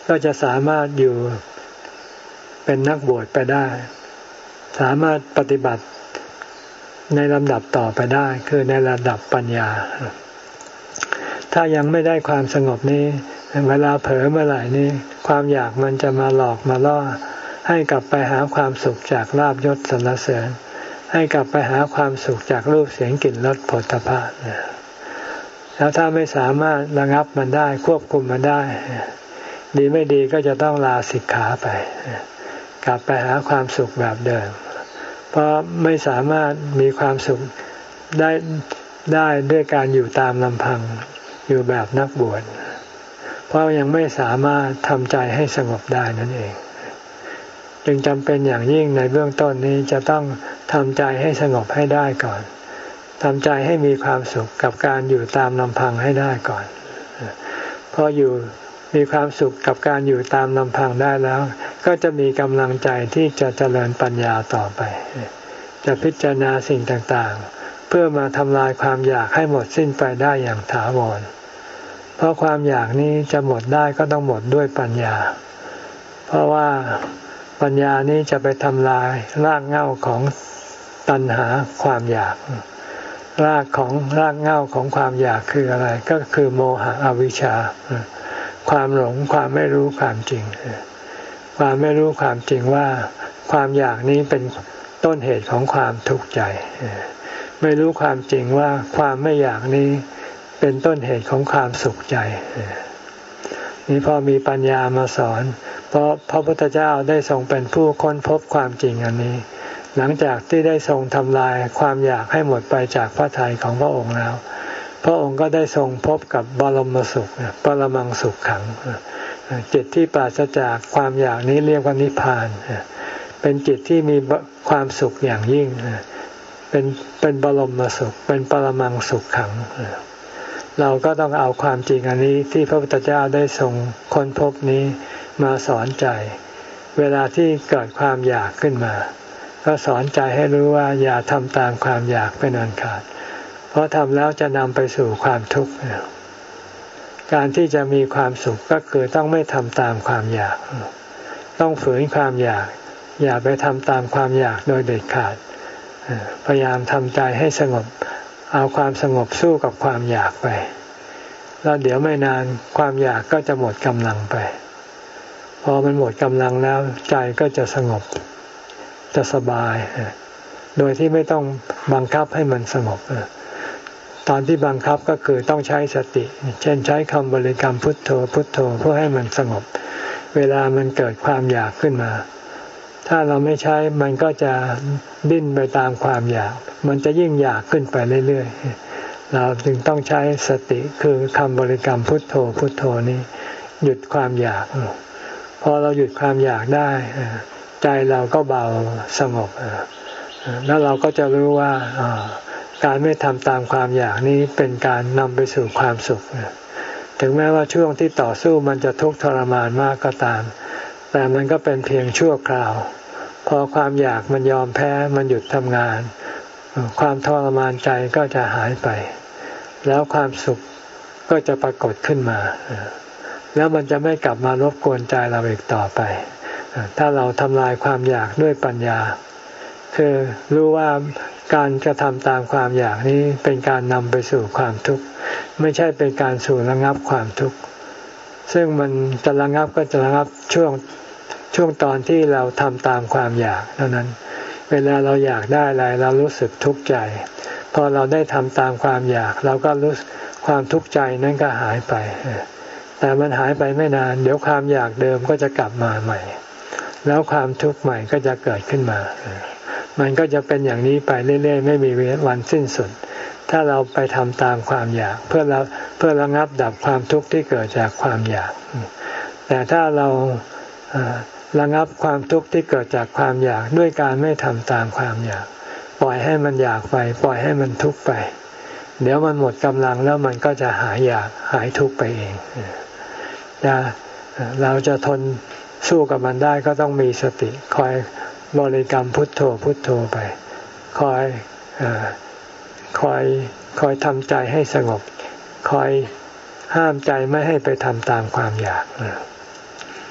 Speaker 1: ก็จะสามารถอยู่เป็นนักบวชไปได้สามารถปฏิบัติในลำดับต่อไปได้คือในระดับปัญญาถ้ายังไม่ได้ความสงบนี้เวลาเผลอเมื่อไหร่นี้ความอยากมันจะมาหลอกมาล่อให้กลับไปหาความสุขจากลาภยศสรรเสริญให้กลับไปหาความสุขจากรูปเสียงกลิ่นรสโผฏฐัพพะแล้วถ้าไม่สามารถระงับมันได้ควบคุมมันได้ดีไม่ดีก็จะต้องลาสิกขาไปกลับไปหาความสุขแบบเดิมเพราะไม่สามารถมีความสุขได้ได้ด้วยการอยู่ตามลำพังอยู่แบบนักบวชเพราะยังไม่สามารถทำใจให้สงบได้นั่นเองจึงจำเป็นอย่างยิ่งในเบื้องต้นนี้จะต้องทำใจให้สงบให้ได้ก่อนทำใจให้มีความสุขกับการอยู่ตามลำพังให้ได้ก่อนพออยู่มีความสุขกับการอยู่ตามลำพังได้แล้วก็จะมีกำลังใจที่จะเจริญปัญญาต่อไปจะพิจารณาสิ่งต่างๆเพื่อมาทำลายความอยากให้หมดสิ้นไปได้อย่างถาวรเพราะความอยากนี้จะหมดได้ก็ต้องหมดด้วยปัญญาเพราะว่าปัญญานี้จะไปทำลายรากเหง้าของตัณหาความอยากรากของรากเหง้าของความอยากคืออะไรก็คือโมหะอวิชชาความหลงความไม่รู้ความจริงความไม่รู้ความจริงว่าความอยากนี้เป็นต้นเหตุของความทุกข์ใจไม่รู้ความจริงว่าความไม่อยากนี้เป็นต้นเหตุของความสุขใจนี่พอมีปัญญามาสอนเพราะพระพุทธเจ้าได้ทรงเป็นผู้ค้นพบความจริงอันนี้หลังจากที่ได้ทรงทำลายความอยากให้หมดไปจากพระทัยของพระองค์แล้วพระองค์ก็ได้ทรงพบกับบรมสุขปรมังสุขขังจิตที่ปราศจากความอยากนี้เรียกว่านิพพานเป็นจิตที่มีความสุขอย่างยิ่งเป็นเป็นบรมสุขเป็นปรมังสุขขังเราก็ต้องเอาความจริงอันนี้ที่พระพุทธเจ้าได้ทรงค้นพบนี้มาสอนใจเวลาที่เกิดความอยากขึ้นมาก็สอนใจให้รู้ว่าอย่าทำตามความอยากเป็นอันขาดเพราะทำแล้วจะนำไปสู่ความทุกข์การที่จะมีความสุขก็คือต้องไม่ทำตามความอยากต้องฝืนความอยากอย่าไปทำตามความอยากโดยเด็ดขาดพยายามทำใจให้สงบเอาความสงบสู้กับความอยากไปแล้วเดี๋ยวไม่นานความอยากก็จะหมดกำลังไปพอมันหมดกำลังแล้วใจก็จะสงบจะสบายโดยที่ไม่ต้องบังคับให้มันสงบตอนที่บังคับก็คือต้องใช้สติเช่นใช้คำบริกรรมพุทโธพุทโธเพื่อให้มันสงบเวลามันเกิดความอยากขึ้นมาถ้าเราไม่ใช้มันก็จะดิ้นไปตามความอยากมันจะยิ่งอยากขึ้นไปเรื่อยๆเราจึงต้องใช้สติคือคำบริกรรมพุทโธพุทโธนี้หยุดความอยากพอเราหยุดความอยากได้ใจเราก็เบาสงบแล้วเราก็จะรู้ว่าการไม่ทำตามความอยากนี้เป็นการนำไปสู่ความสุขถึงแม้ว่าช่วงที่ต่อสู้มันจะทุกข์ทรมานมากก็ตามแต่มันก็เป็นเพียงชั่วคราวพอความอยากมันยอมแพ้มันหยุดทำงานความทรมานใจก็จะหายไปแล้วความสุขก็จะปรากฏขึ้นมาแล้วมันจะไม่กลับมารบกวนใจเราอีกต่อไปถ้าเราทำลายความอยากด้วยปัญญาคือรู้ว่าการกระทำตามความอยากนี้เป็นการนำไปสู่ความทุกข์ไม่ใช่เป็นการสู่ระงับความทุกข์ซึ่งมันจะระงับก็จะระงับช่วงช่วงตอนที่เราทำตามความอยากเท่านั้นเวลาเราอยากได้อะไรเรารู้สึกทุกข์ใจพอเราได้ทำตามความอยากเราก็รู้ความทุกข์ใจนั้นก็หายไปแต่มันหายไปไม่นานเดี๋ยวความอยากเดิมก็จะกลับมาใหม่แล้วความทุกข์ใหม่ก็จะเกิดขึ้นมามันก็จะเป็นอย่างนี้ไปเรื่อยๆไม่มีวันสิ้นสุดถ้าเราไปทำตามความอยากเพื่อเราเพื่อระงับดับความทุกข์ที่เกิดจากความอยากแต่ถ้าเราระงับความทุกข์ที่เกิดจากความอยากด้วยการไม่ทำตามความอยากปล่อยให้มันอยากไปปล่อยให้มันทุกข์ไปเดี๋ยวมันหมดกำลังแล้วมันก็จะหายอยากหายทุกข์ไปเองจะเราจะทนสู้กับมันได้ก็ต้องมีสติคอยบริกรรมพุทโธพุทโธไปคอยคอยคอยทำใจให้สงบคอยห้ามใจไม่ให้ไปทำตามความอยาก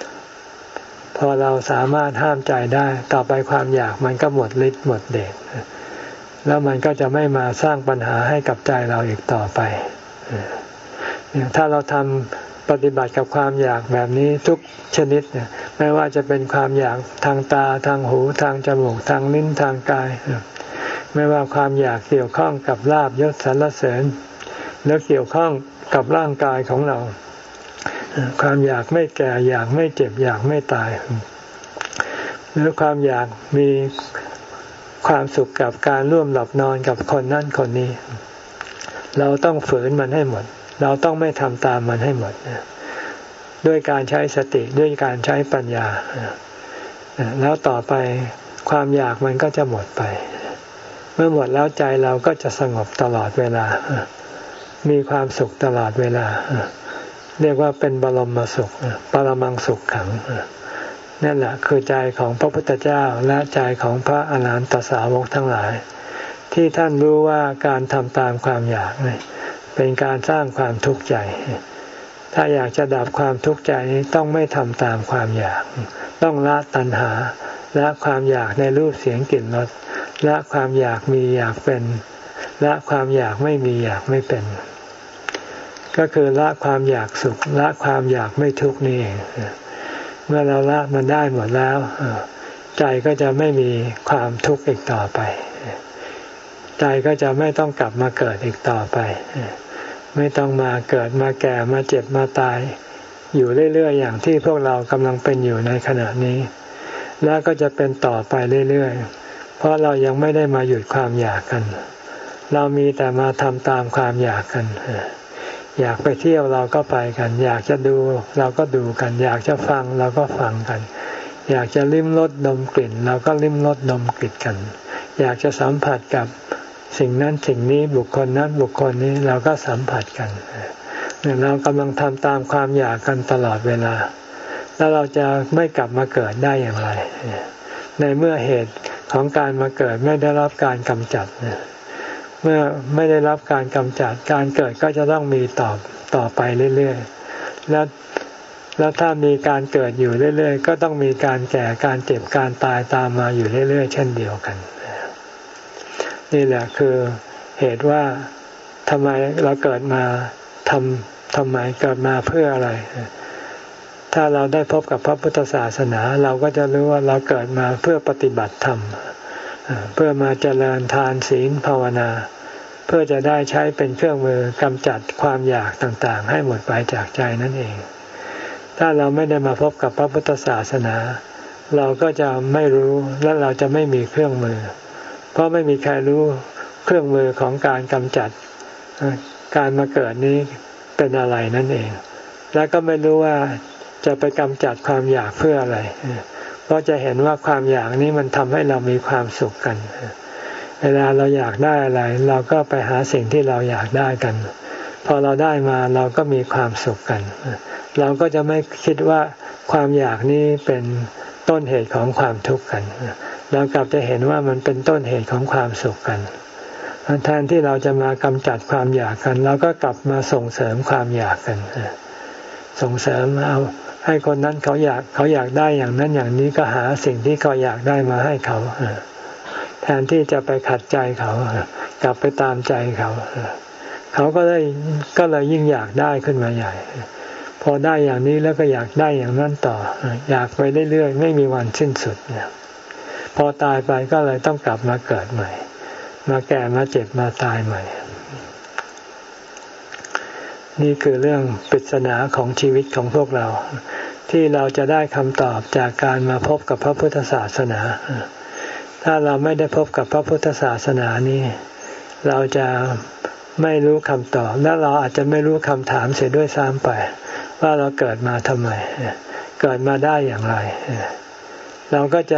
Speaker 1: พอเราสามารถห้ามใจได้ต่อไปความอยากมันก็หมดฤทธิ์หมดเดชแล้วมันก็จะไม่มาสร้างปัญหาให้กับใจเราอีกต่อไปถ้าเราทำปฏิบัติกับความอยากแบบนี้ทุกชนิดเนี่ยไม่ว่าจะเป็นความอยากทางตาทางหูทางจมูกทางลิ้นทางกายไม่ว่าความอยากเกี่ยวข้องกับลาภยศสรรเสริญหรือเกี่ยวข้องกับร่างกายของเราความอยากไม่แก่อยากไม่เจ็บอยากไม่ตายหรือความอยากมีความสุขกับการร่วมหลับนอนกับคนนั่นคนนี้เราต้องฝืนมันให้หมดเราต้องไม่ทำตามมันให้หมดด้วยการใช้สติด้วยการใช้ปัญญาแล้วต่อไปความอยากมันก็จะหมดไปเมื่อหมดแล้วใจเราก็จะสงบตลอดเวลามีความสุขตลอดเวลาเรียกว่าเป็นบรมสุขปรมังสุขขังนั่นแหละคือใจของพระพุทธเจ้าและใจของพระอรหันตสาวกทั้งหลายที่ท่านรู้ว่าการทำตามความอยากเป็นการสร้างความทุกข์ใจถ้าอยากจะดับความทุกข์ใจต้องไม่ทำตามความอยากต้องละตัณหาละความอยากในรูปเสียงกลิ่นรสละความอยากมีอยากเป็นละความอยากไม่มีอยากไม่เป็นก็คือละความอยากสุขละความอยากไม่ทุกข์นี่เองเมื่อเราละมันได้หมดแล้วใจก็จะไม่มีความทุกข์อีกต่อไปใจก็จะไม่ต้องกลับมาเกิดอีกต่อไปไม่ต้องมาเกิดมาแก่มาเจ็บมาตายอยู่เรื่อยๆอย่างที่พวกเรากำลังเป็นอยู่ในขณะนี้แล้วก็จะเป็นต่อไปเรื่อยๆเพราะเรายังไม่ได้มาหยุดความอยากกันเรามีแต่มาทำตามความอยากกันอยากไปเที่ยวเราก็ไปกันอยากจะดูเราก็ดูกันอยากจะฟังเราก็ฟังกันอยากจะลิ้มรสดมกลิ่นเราก็ลิ้มรสดมกลิ่นกันอยากจะสัมผัสกับสิ่งนั้นสิ่งนี้บุคคลนั้นบุคคลนี้เราก็สัมผัสกันเรากำลังทำตามความอยากกันตลอดเวลาแล้วเราจะไม่กลับมาเกิดได้อย่างไรในเมื่อเหตุของการมาเกิดไม่ได้รับการกำจัดเมื่อไม่ได้รับการกำจัดการเกิดก็จะต้องมีต่อต่อไปเรื่อยๆแล้วแล้วถ้ามีการเกิดอยู่เรื่อยๆก็ต้องมีการแก่การเจ็บการตายตามมาอยู่เรื่อยๆเช่นเดียวกันนี่แหละคือเหตุว่าทำไมเราเกิดมาทำทำไมเกิดมาเพื่ออะไรถ้าเราได้พบกับพระพุทธศาสนาเราก็จะรู้ว่าเราเกิดมาเพื่อปฏิบัติธรรมเพื่อมาเจริญทานศีลภาวนาเพื่อจะได้ใช้เป็นเครื่องมือกำจัดความอยากต่างๆให้หมดไปจากใจนั่นเองถ้าเราไม่ได้มาพบกับพระพุทธศาสนาเราก็จะไม่รู้และเราจะไม่มีเครื่องมือเพราะไม่มีใครรู้เครื่องมือของการกำจัดการมาเกิดนี้เป็นอะไรนั่นเองและก็ไม่รู้ว่าจะไปกำจัดความอยากเพื่ออะไรเพราะจะเห็นว่าความอยากนี้มันทำให้เรามีความสุขกันเวลาเราอยากได้อะไรเราก็ไปหาสิ่งที่เราอยากได้กันพอเราได้มาเราก็มีความสุขกันเราก็จะไม่คิดว่าความอยากนี้เป็นต้นเหตุของความทุกข์กันเรากลับจะเห็นว่ามันเป็นต้นเหตุของความสุขกันแทนที่เราจะมากำจัดความอยากกันเราก็กลับมาส่งเสริมความอยากกันส่งเสริมเอาให้คนนั้นเขาอยากเขาอยากได้อย่างนั้นอย่างนี้ก็หาสิ่งที่เขาอยากได้มาให้เขาแทนที่จะไปขัดใจเขากลับไปตามใจเขาเขาก็เลยก็เลยยิ่งอยากได้ขึ้นมาใหญ่พอได้อย่างนี้แล้วก็อยากได้อย่างนั้นต่ออยากไปเรื่อยๆไม่มีวันสิ้นสุดเนี่ยพอตายไปก็เลยต้องกลับมาเกิดใหม่มาแก่มาเจ็บมาตายใหม่นี่คือเรื่องปริศนาของชีวิตของพวกเราที่เราจะได้คำตอบจากการมาพบกับพระพุทธศาสนาถ้าเราไม่ได้พบกับพระพุทธศาสนานี้เราจะไม่รู้คำตอบและเราอาจจะไม่รู้คำถามเสียด้วยซ้ำไปว่าเราเกิดมาทำไมเกิดมาได้อย่างไรเราก็จะ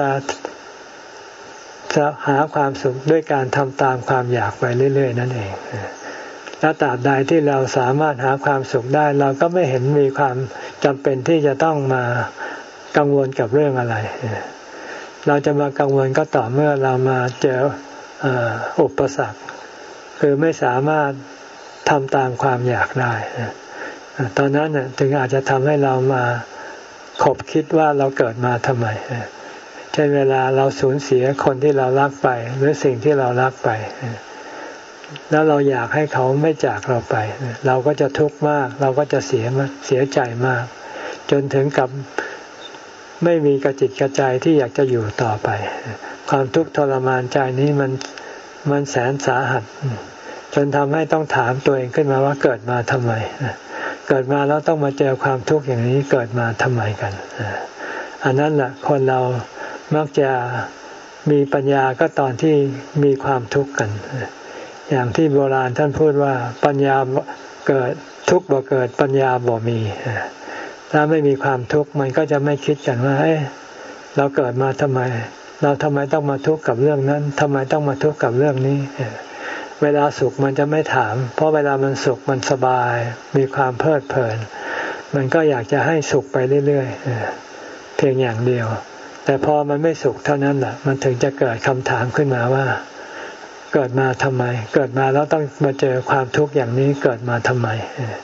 Speaker 1: หาความสุขด้วยการทำตามความอยากไปเรื่อยๆนั่นเองแล้วตราบใดที่เราสามารถหาความสุขได้เราก็ไม่เห็นมีความจำเป็นที่จะต้องมากังวลกับเรื่องอะไรเราจะมากังวลก็ต่อเมื่อเรามาเจออุปสรรคคือไม่สามารถทำตามความอยากได้ตอนนั้นถึงอาจจะทำให้เรามาขบคิดว่าเราเกิดมาทำไมเช่นเวลาเราสูญเสียคนที่เรารักไปหรือสิ่งที่เรารักไปแล้วเราอยากให้เขาไม่จากเราไปเราก็จะทุกข์มากเราก็จะเสียเสียใจมากจนถึงกับไม่มีกระจิตกระใจที่อยากจะอยู่ต่อไปความทุกข์ทรมานใจนี้มันมันแสนสาหัสจนทำให้ต้องถามตัวเองขึ้นมาว่าเกิดมาทำไมเกิดมาแล้วต้องมาเจอความทุกข์อย่างนี้เกิดมาทำไมกันอันนั้นแหละคนเรามักจะมีปัญญาก็ตอนที่มีความทุกข์กันอย่างที่โบราณท่านพูดว่าปัญญาเกิดทุกข์บ่เกิดปัญญาบ่มีถ้าไม่มีความทุกข์มันก็จะไม่คิดกันว่าเอ้ยเราเกิดมาทำไมเราทำไมต้องมาทุกข์กับเรื่องนั้นทำไมต้องมาทุกข์กับเรื่องนี้เวลาสุขมันจะไม่ถามเพราะเวลามันสุขมันสบายมีความเพลิดเพลินมันก็อยากจะให้สุขไปเรื่อยๆเพียงอย่างเดียวแต่พอมันไม่สุขเท่านั้นแหละมันถึงจะเกิดคำถามขึ้นมาว่าเกิดมาทำไมเกิดมาแล้วต้องมาเจอความทุกข์อย่างนี้เกิดมาทำไม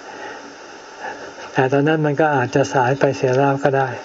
Speaker 1: แต่ตอนนั้นมันก็อาจจะสายไปเสียแล้วก็ได้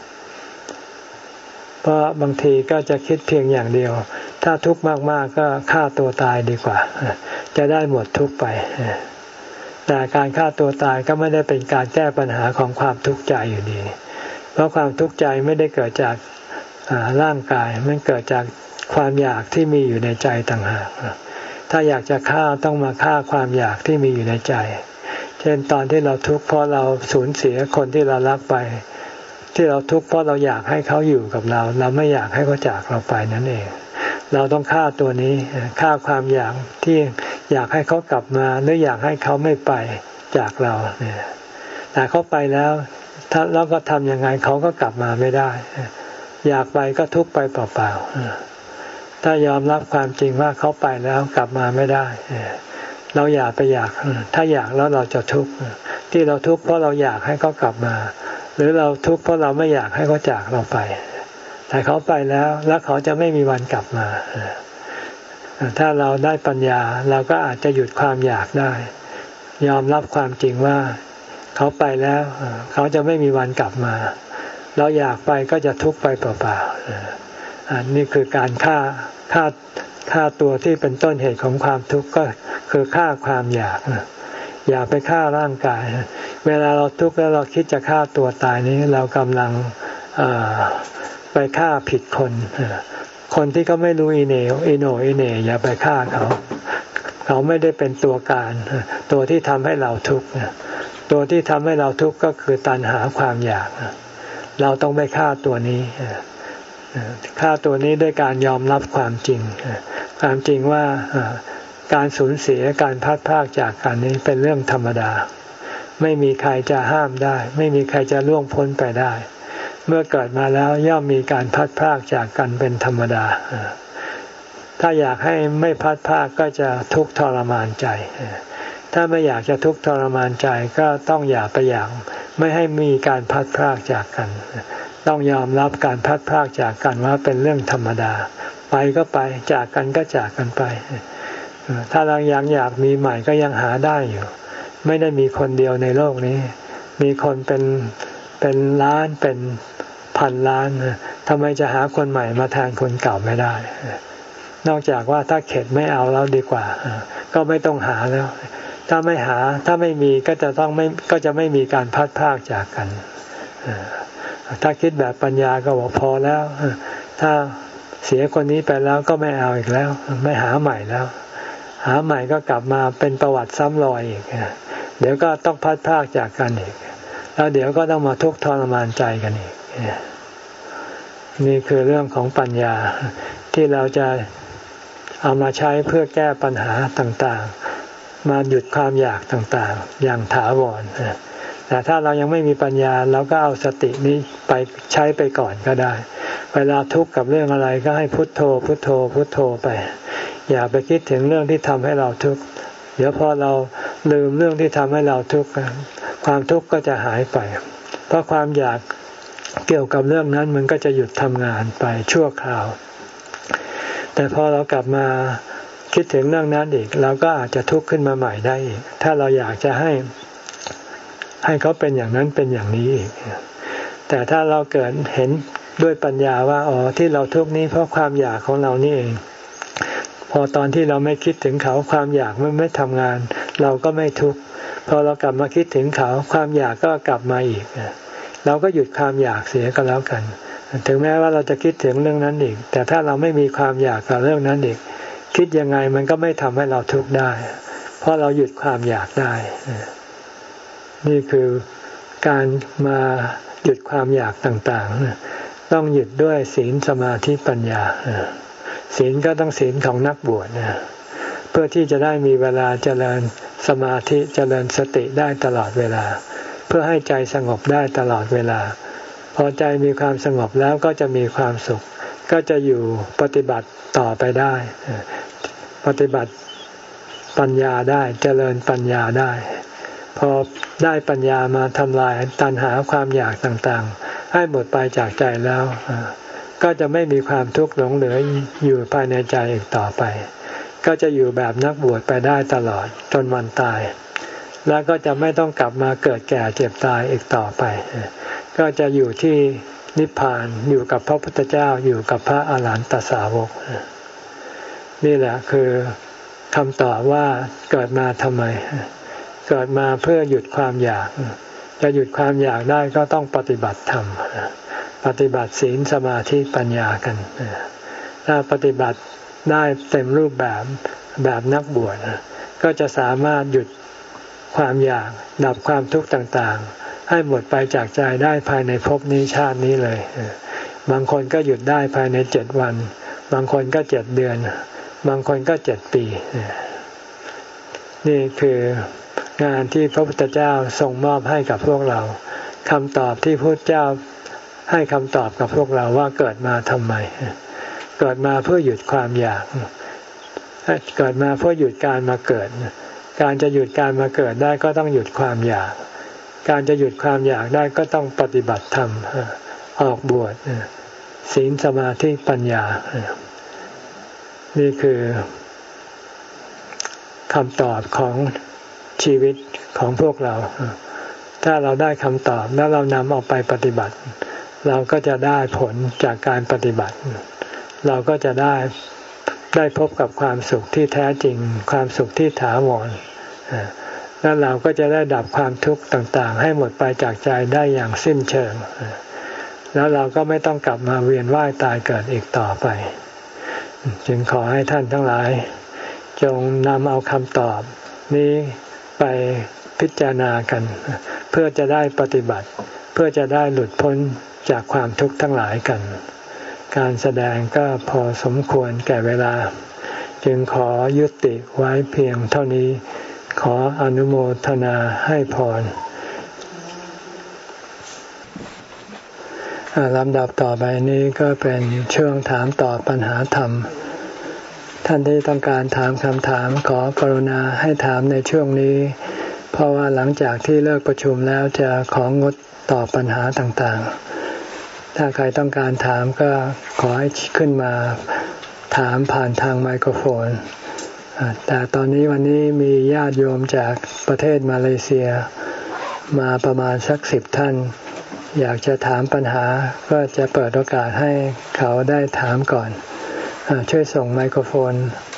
Speaker 1: เพราะบางทีก็จะคิดเพียงอย่างเดียวถ้าทุกข์มากๆก็ฆ่าตัวตายดีกว่าจะได้หมดทุกข์ไปแต่การฆ่าตัวตายก็ไม่ได้เป็นการแก้ปัญหาของความทุกข์ใจอยู่ดีเพราะความทุกข์ใจไม่ได้เกิดจากร่างกายมันเกิดจากความอยากที่มีอยู่ในใจต่างหากถ้าอยากจะฆ่าต้องมาฆ่าความอยากที่มีอยู่ในใจเช่นตอนที่เราทุกข์เพราะเราสูญเสียคนที่เรารักไปที่เราทุกข์เพราะเราอยากให้เขาอยู่กับเราเราไม่อยากให้เขาจากเราไปนั่นเองเราต้องฆ่าตัวนี้ฆ่าความอยากที่อยากให้เขากลับมาหรืออยากให้เขาไม่ไปจากเราเนี่ยแต่เขาไปแล้วถ้าเราก็ทำยังไงเขาก็กลับมาไม่ได้อยากไปก็ทุกข์ไปเปล่าๆถ้ายอมรับความจริงว่าเขาไปแล้วกลับมาไม่ได้เราอยากไปอยากถ้าอยากแล้วเราจะทุกข์ที่เราทุกข์เพราะเราอยากให้เขากลับมาหรือเราทุกข์เพราะเราไม่อยากให้เขาจากเราไปแต่เขาไปแล้วแล้วเขาจะไม่มีวันกลับมาถ้าเราได้ปัญญาเราก็อาจจะหยุดความอยากได้ยอมรับความจริงว่าเขาไปแล้วเขาจะไม่มีวันกลับมาเราอยากไปก็จะทุกข์ไปเปล่าๆอันนี้คือการฆ่าฆ่าฆ่าตัวที่เป็นต้นเหตุของความทุกข์ก็คือฆ่าความอยากอย่าไปฆ่าร่างกายเวลาเราทุกข์แล้วเราคิดจะฆ่าตัวตายนี้เรากำลังไปฆ่าผิดคนคนที่เขาไม่รู้อีเหน่อีโหน่อีเหน่อย่าไปฆ่าเขาเขาไม่ได้เป็นตัวการตัวที่ทำให้เราทุกข์ตัวที่ทำให้เราทุกข์ก็คือตัณหาความอยากเราต้องไม่ฆ่าตัวนี้ฆ่าตัวนี้ด้วยการยอมรับความจริงความจริงว่าการสูญเสียการพัดพรากจากกันนี้เป็นเรื่องธรรมดาไม่มีใครจะห้ามได้ไม่มีใครจะล่วงพ้นไปได้เมื่อเกิดมาแล้วย่อมมีการพัดพรากจากกันเป็นธรรมดาถ้าอยากให้ไม่พัดพรากก็จะทุกข์ทรมานใจถ้าไม่อยากจะทุกข์ทรมานใจก็ต้องอย่าไปอยากไม่ให้มีการพัดพรากจากกันต้องยอมรับการพัดพรากจากกันว่าเป็นเรื่องธรรมดาไปก็ไปจากกันก็จากกันไปถ้าเรายังอยากมีใหม่ก็ยังหาได้อยู่ไม่ได้มีคนเดียวในโลกนี้มีคนเป็นเป็นล้านเป็นพันล้านทำไมจะหาคนใหม่มาแทนคนเก่าไม่ได้นอกจากว่าถ้าเข็ดไม่เอาแล้วดีกว่าก็ไม่ต้องหาแล้วถ้าไม่หาถ้าไม่มีก็จะต้องไม่ก็จะไม่มีการพัดพรากจากกันถ้าคิดแบบปัญญาก็บอกพอแล้วถ้าเสียคนนี้ไปแล้วก็ไม่เอาอีกแล้วไม่หาใหม่แล้วหาใหม่ก็กลับมาเป็นประวัติซ้ำรอยอีกเดี๋ยวก็ต้องพัดพรากจากกันอีกแล้วเดี๋ยวก็ต้องมาทุกข์ทรมานใจกันอีกนี่คือเรื่องของปัญญาที่เราจะเอามาใช้เพื่อแก้ปัญหาต่างๆมาหยุดความอยากต่างๆอย่างถาวรแต่ถ้าเรายังไม่มีปัญญาเราก็เอาสตินี้ไปใช้ไปก่อนก็ได้เวลาทุกข์กับเรื่องอะไรก็ให้พุทโธพุทโธพุทโธไปอย่าไปคิดถึงเรื่องที่ทำให้เราทุกข์เดี๋ยวพอเราลืมเรื่องที่ทำให้เราทุกข์ความทุกข์ก็จะหายไปเพราะความอยากเกี่ยวกับเรื่องนั้นมันก็จะหยุดทำงานไปชั่วคราวแต่พอเรากลับมาคิดถึงเรื่องนั้นอีกเราก็อาจจะทุกข์ขึ้นมาใหม่ได้อีกถ้าเราอยากจะให้ให้เขาเป็นอย่างนั้นเป็นอย่างนี้อีกแแต่ถ้าเราเกิดเห็นด้วยปัญญาว่าอ๋อที่เราทุกข์นี้เพราะความอยากของเรานี่เองพอตอนที่เราไม่คิดถึงเขาความอยากมันไม่ทำงานเราก็ไม่ทุกข์พอเรากลับมาคิดถึงเขาความอยากก็กลับมาอีกเราก็หยุดความอยากเสียก็แล้วกันถึงแม้ว่าเราจะคิดถึงเรื่องนั้นอีกแต่ถ้าเราไม่มีความอยากกับเรื่องนั้นอีกคิดยังไงมันก็ไม่ทำให้เราทุกข์ได้เพราะเราหยุดความอยากได้นี่คือการมาหยุดความอยากต่างๆต้องหยุดด้วยศีลสมาธิปัญญาศีลก็ต้องศีลของนักบวชนะเพื่อที่จะได้มีเวลาเจริญสมาธิเจริญสติได้ตลอดเวลาเพื่อให้ใจสงบได้ตลอดเวลาพอใจมีความสงบแล้วก็จะมีความสุขก็จะอยู่ปฏิบัติต่อไปได้ปฏิบัติปัญญาได้เจริญปัญญาได้พอได้ปัญญามาทำลายตัณหาความอยากต่างๆให้หมดไปจากใจแล้วก็จะไม่มีความทุกข์หลงเหลืออยู่ภายในใจอีกต่อไปก็จะอยู่แบบนักบวชไปได้ตลอดจนวันตายแล้วก็จะไม่ต้องกลับมาเกิดแก่เจ็บตายอีกต่อไปก็จะอยู่ที่นิพพานอยู่กับพระพุทธเจ้าอยู่กับพระอาหารหันตสาวกนี่แหละคือคำตอบว่าเกิดมาทำไมเกิดมาเพื่อหยุดความอยากจะหยุดความอยากได้ก็ต้องปฏิบัติธรรมปฏิบัติศีลสมาธิปัญญากันถ้าปฏิบัติได้เต็มรูปแบบแบบนักบวชก็จะสามารถหยุดความอยากดับความทุกข์ต่างๆให้หมดไปจากใจได้ภายในภพนี้ชาตินี้เลยบางคนก็หยุดได้ภายในเจ็ดวันบางคนก็เจ็ดเดือนบางคนก็เจ็ดปีนี่คืองานที่พระพุทธเจ้าทรงมอบให้กับพวกเราคำตอบที่พระพุทธเจ้าให้คำตอบกับพวกเราว่าเกิดมาทำไมเกิดมาเพื่อหยุดความอยากเกิดมาเพื่อหยุดการมาเกิดการจะหยุดการมาเกิดได้ก็ต้องหยุดความอยากการจะหยุดความอยากได้ก็ต้องปฏิบัติธรรมออกบวชศีลสมาธิปัญญานี่คือคำตอบของชีวิตของพวกเราถ้าเราได้คำตอบแล้วเรานำออกไปปฏิบัติเราก็จะได้ผลจากการปฏิบัติเราก็จะได้ได้พบกับความสุขที่แท้จริงความสุขที่ถาวรแล้วเราก็จะได้ดับความทุกข์ต่างๆให้หมดไปจากใจได้อย่างสิ้นเชิงแล้วเราก็ไม่ต้องกลับมาเวียนว่ายตายเกิดอีกต่อไปจึงขอให้ท่านทั้งหลายจงนำเอาคำตอบนี้ไปพิจารณากันเพื่อจะได้ปฏิบัติเพื่อจะได้หลุดพ้นจากความทุกข์ทั้งหลายกันการแสดงก็พอสมควรแก่เวลาจึงขอยุติไว้เพียงเท่านี้ขออนุโมทนาให้พรลำดับต่อไปนี้ก็เป็นช่วงถามตอบปัญหาธรรมท่านที่ต้องการถามคำถามขอกรุณาให้ถามในช่วงนี้เพราะว่าหลังจากที่เลิกประชุมแล้วจะของดตอบปัญหาต่างๆถ้าใครต้องการถามก็ขอให้ขึ้นมาถามผ่านทางไมโครโฟนแต่ตอนนี้วันนี้มีญาติโยมจากประเทศมาเลเซียมาประมาณสักสิบท่านอยากจะถามปัญหาก็จะเปิดโอกาสให้เขาได้ถามก่อนช่วยส่งไมโครโฟน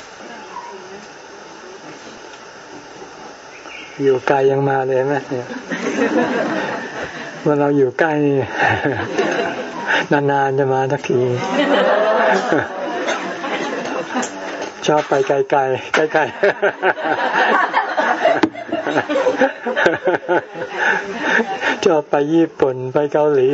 Speaker 1: อยู่ไกลยังมาเลยไหมเนี่ยเมื่อเราอยู่ใกล้นี่ นานๆจะมาสักทีชอบไปไกลๆใกล้ๆชอบไปญี่ปุ่นไปเกาหลี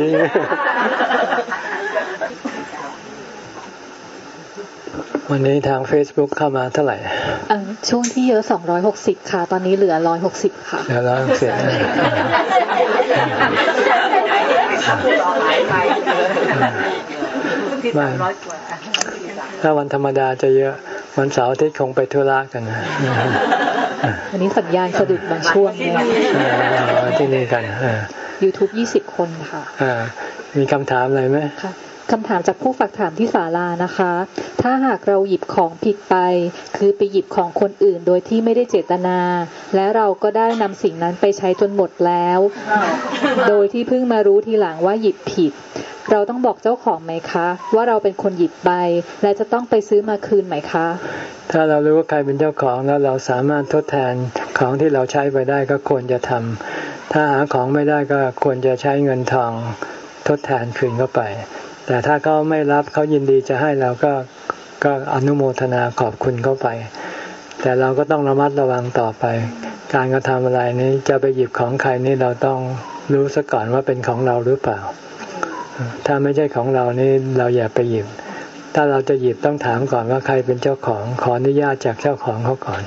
Speaker 1: วันนี้ทาง Facebook เข้ามาเท่าไหร่
Speaker 2: ช่วงที่เยอะสองร้อยหกสิบค่ะตอนนี้เหลือหนึ่งร้อยหกสิบค่ะ
Speaker 1: เหลือหนึ่งร้อยหกสิบไม่ถ้าวันธรรมดาจะเยอะวันเสาร์อาทิตย์คงไปธุระกัน
Speaker 2: วันนี้สัญญาณสะดุดบางช่วง
Speaker 1: ที่นี่กัน
Speaker 2: YouTube ยี่สิบคนค่ะ
Speaker 1: มีคำถามอะไรไหม
Speaker 2: ค่ะคำถามจากผู้ฝากถามที่ศาลานะคะถ้าหากเราหยิบของผิดไปคือไปหยิบของคนอื่นโดยที่ไม่ได้เจตนาและเราก็ได้นำสิ่งนั้นไปใช้จนหมดแล้วโดยที่เพิ่งมารู้ทีหลังว่าหยิบผิดเราต้องบอกเจ้าของไหมคะว่าเราเป็นคนหยิบไปและจะต้องไปซื้อมาคืนไหมคะ
Speaker 1: ถ้าเรารู้ว่าใครเป็นเจ้าของแล้วเราสามารถทดแทนของที่เราใช้ไปได้ก็ควรจะทำถ้าหาของไม่ได้ก็ควรจะใช้เงินทองทดแทนคืนเข้าไปแต่ถ้าเขาไม่รับเขายินดีจะให้เราก็ก็อนุโมทนาขอบคุณเข้าไปแต่เราก็ต้องระมัดระวังต่อไปการกระทำอะไรนี้จะไปหยิบของใครนี่เราต้องรู้ซะก่อนว่าเป็นของเราหรือเปล่าถ้าไม่ใช่ของเรานี่เราอย่าไปหยิบถ้าเราจะหยิบต้องถามก่อนว่าใครเป็นเจ้าของขออนุญาตจากเจ้าของเขาก่อน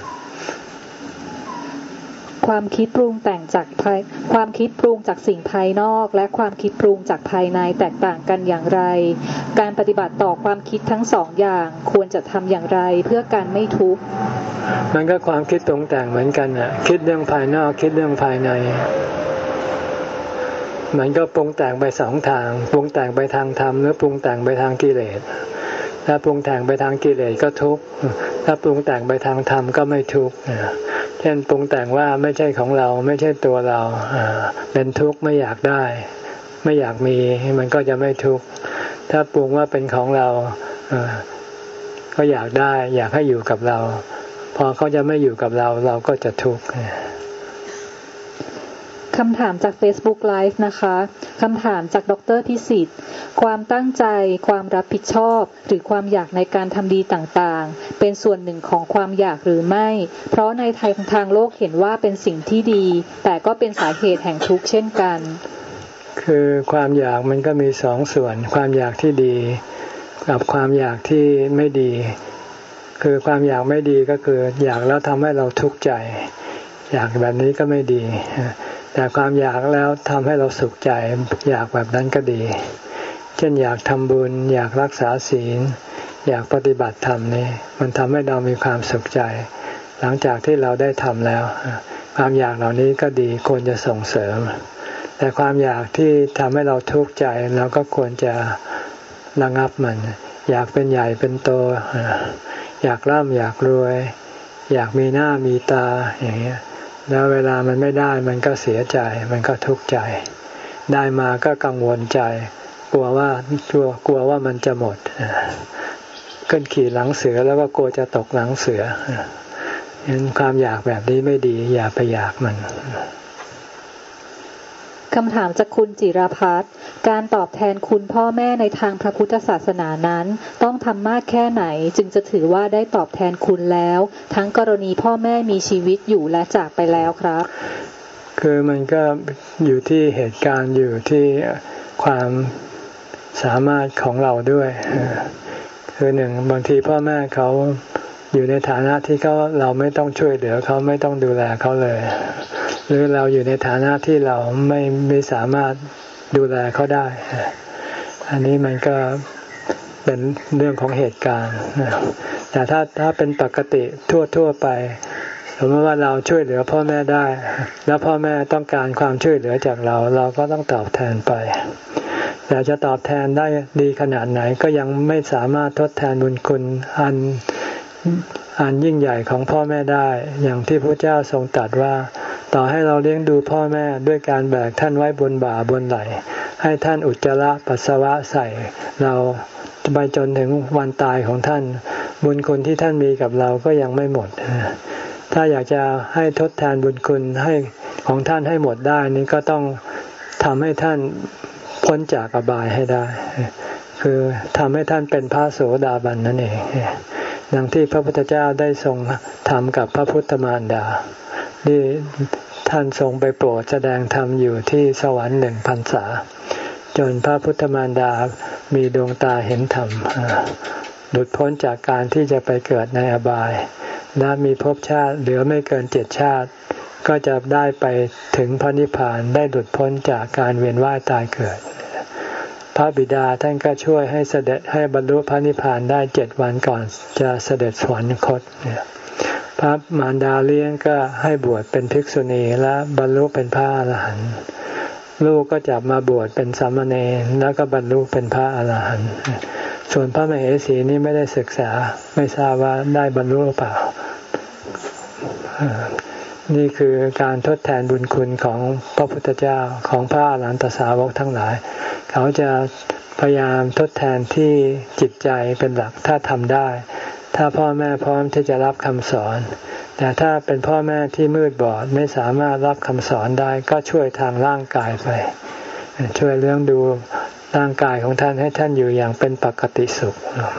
Speaker 2: ความคิดปรุงแต่งจากภายความคิดปรุงจากสิ่งภายนอกและความคิดปรุงจากภายในแตกต่างกันอย่างไรการปฏิบัติต่อความคิดทั้งสองอย่างควรจะทำอย่างไรเพื่อการไม่ทุกข์
Speaker 1: มันก็ความคิดปรุงแต่งเหมือนกันน่ะคิดเรื่องภายนอกคิดเรื่องภายในมันก็ปรุงแต่งไปสองทางปรุงแต่งไปทางธรรมหรือปรุงแต่งไปทางกิเลสถ้าปรุงแต่งไปทางกิเลสก็ทุกข์ถ้าปรุงแต่งไปทางธรรมก็ไม่ทุกข์เช่นปรุงแต่งว่าไม่ใช่ของเราไม่ใช่ตัวเราเป็นทุกข์ไม่อยากได้ไม่อยากมีมันก็จะไม่ทุกข์ถ้าปรุงว่าเป็นของเราก็อยากได้อยากให้อยู่กับเราพอเขาจะไม่อยู่กับเราเราก็จะทุกข์
Speaker 2: คำถามจาก Facebook Live นะคะคำถามจากดร.พิสิทธิ์ความตั้งใจความรับผิดชอบหรือความอยากในการทำดีต่างๆเป็นส่วนหนึ่งของความอยากหรือไม่เพราะในทางทางโลกเห็นว่าเป็นสิ่งที่ดีแต่ก็เป็นสาเหตุแห่งทุกข์เช่นกัน
Speaker 1: คือความอยากมันก็มีสองส่วนความอยากที่ดีกับความอยากที่ไม่ดีคือความอยากไม่ดีก็คืออยากแล้วทำให้เราทุกข์ใจอยากแบบนี้ก็ไม่ดีแต่ความอยากแล้วทำให้เราสุขใจอยากแบบนั้นก็ดีเช่นอยากทำบุญอยากรักษาศีลอยากปฏิบัติธรรมนี่มันทำให้เรามีความสุขใจหลังจากที่เราได้ทำแล้วความอยากเหล่านี้ก็ดีควรจะส่งเสริมแต่ความอยากที่ทำให้เราทุกข์ใจเราก็ควรจะระงับมันอยากเป็นใหญ่เป็นโตอยากร่ำอยากรวยอยากมีหน้ามีตาอย่างเงี้ยแล้วเวลามันไม่ได้มันก็เสียใจมันก็ทุกข์ใจได้มาก็กังวลใจกลัวว่ากลัวกลัวว่ามันจะหมดขึ้นขี่หลังเสือแล้วก็กลัวจะตกหลังเสือฉะนั้นความอยากแบบนี้ไม่ดีอย่าไปอยากมัน
Speaker 2: คำถามจากคุณจิราภัทรการตอบแทนคุณพ่อแม่ในทางพระพุทธศาสนานั้นต้องทำมากแค่ไหนจึงจะถือว่าได้ตอบแทนคุณแล้วทั้งกรณีพ่อแม่มีชีวิตอยู่และจากไปแล้วครับ
Speaker 1: คือมันก็อยู่ที่เหตุการณ์อยู่ที่ความสามารถของเราด้วยคือหนึ่งบางทีพ่อแม่เขาอยู่ในฐานะที่เขาเราไม่ต้องช่วยเหลือเขาไม่ต้องดูแลเขาเลยหรือเราอยู่ในฐานะที่เราไม่ไม่สามารถดูแลเขาได้อันนี้มันก็เป็นเรื่องของเหตุการณ์แต่ถ้าถ้าเป็นปกติทั่วทั่วไปสมมติว่าเราช่วยเหลือพ่อแม่ได้แล้วพ่อแม่ต้องการความช่วยเหลือจากเราเราก็ต้องตอบแทนไปแต่จะตอบแทนได้ดีขนาดไหนก็ยังไม่สามารถทดแทนบุญคุณอันอันยิ่งใหญ่ของพ่อแม่ได้อย่างที่พระเจ้าทรงตรัสว่าต่อให้เราเลี้ยงดูพ่อแม่ด้วยการแบกท่านไว้บนบ่าบนไหล่ให้ท่านอุจจาระปัสสาวะใส่เราไปจนถึงวันตายของท่านบุญคุณที่ท่านมีกับเราก็ยังไม่หมดถ้าอยากจะให้ทดแทนบุญคุณให้ของท่านให้หมดได้นี่ก็ต้องทำให้ท่านพ้นจากอบายให้ได้คือทำให้ท่านเป็นพระโสดาบันนั่นเองดังที่พระพุทธเจ้าได้ทรงทำกับพระพุทธมารดาที่ท่านทรงไปโปรดแสดงธรรมอยู่ที่สวรรค์หนึ่งพรรษาจนพระพุทธมารดามีดวงตาเห็นธรรมหลุดพ้นจากการที่จะไปเกิดในอบายและมีภพชาติเหลือไม่เกินเจ็ดชาติก็จะได้ไปถึงพระนิพพานได้หลุดพ้นจากการเวียนว่ายตายเกิดพระบิดาท่านก็ช่วยให้เสด็จให้บรรลุพระนิพพานได้เจ็ดวันก่อนจะเสด็จสวรรคตพระมารดาเลี้ยงก็ให้บวชเป็นภิกษุณีและบรรลุเป็นพระอรหันต์ลูกก็จะมาบวชเป็นสามเณรแล้วก็บรรลุเป็นพระอรหันต์ส่วนพระมเหสีนี่ไม่ได้ศึกษาไม่ทราบว่าได้บรรลุหรือเปล่านี่คือการทดแทนบุญคุณของพระพุทธเจ้าของพระอรหันตสาวกทั้งหลายเขาจะพยายามทดแทนที่จิตใจเป็นหลักถ้าทำได้ถ้าพ่อแม่พร้อมที่จะรับคำสอนแต่ถ้าเป็นพ่อแม่ที่มืดบอดไม่สามารถรับคำสอนได้ก็ช่วยทางร่างกายไปช่วยเลี้ยงดูร่างกายของท่านให้ท่านอยู่อย่างเป็นปกติสุข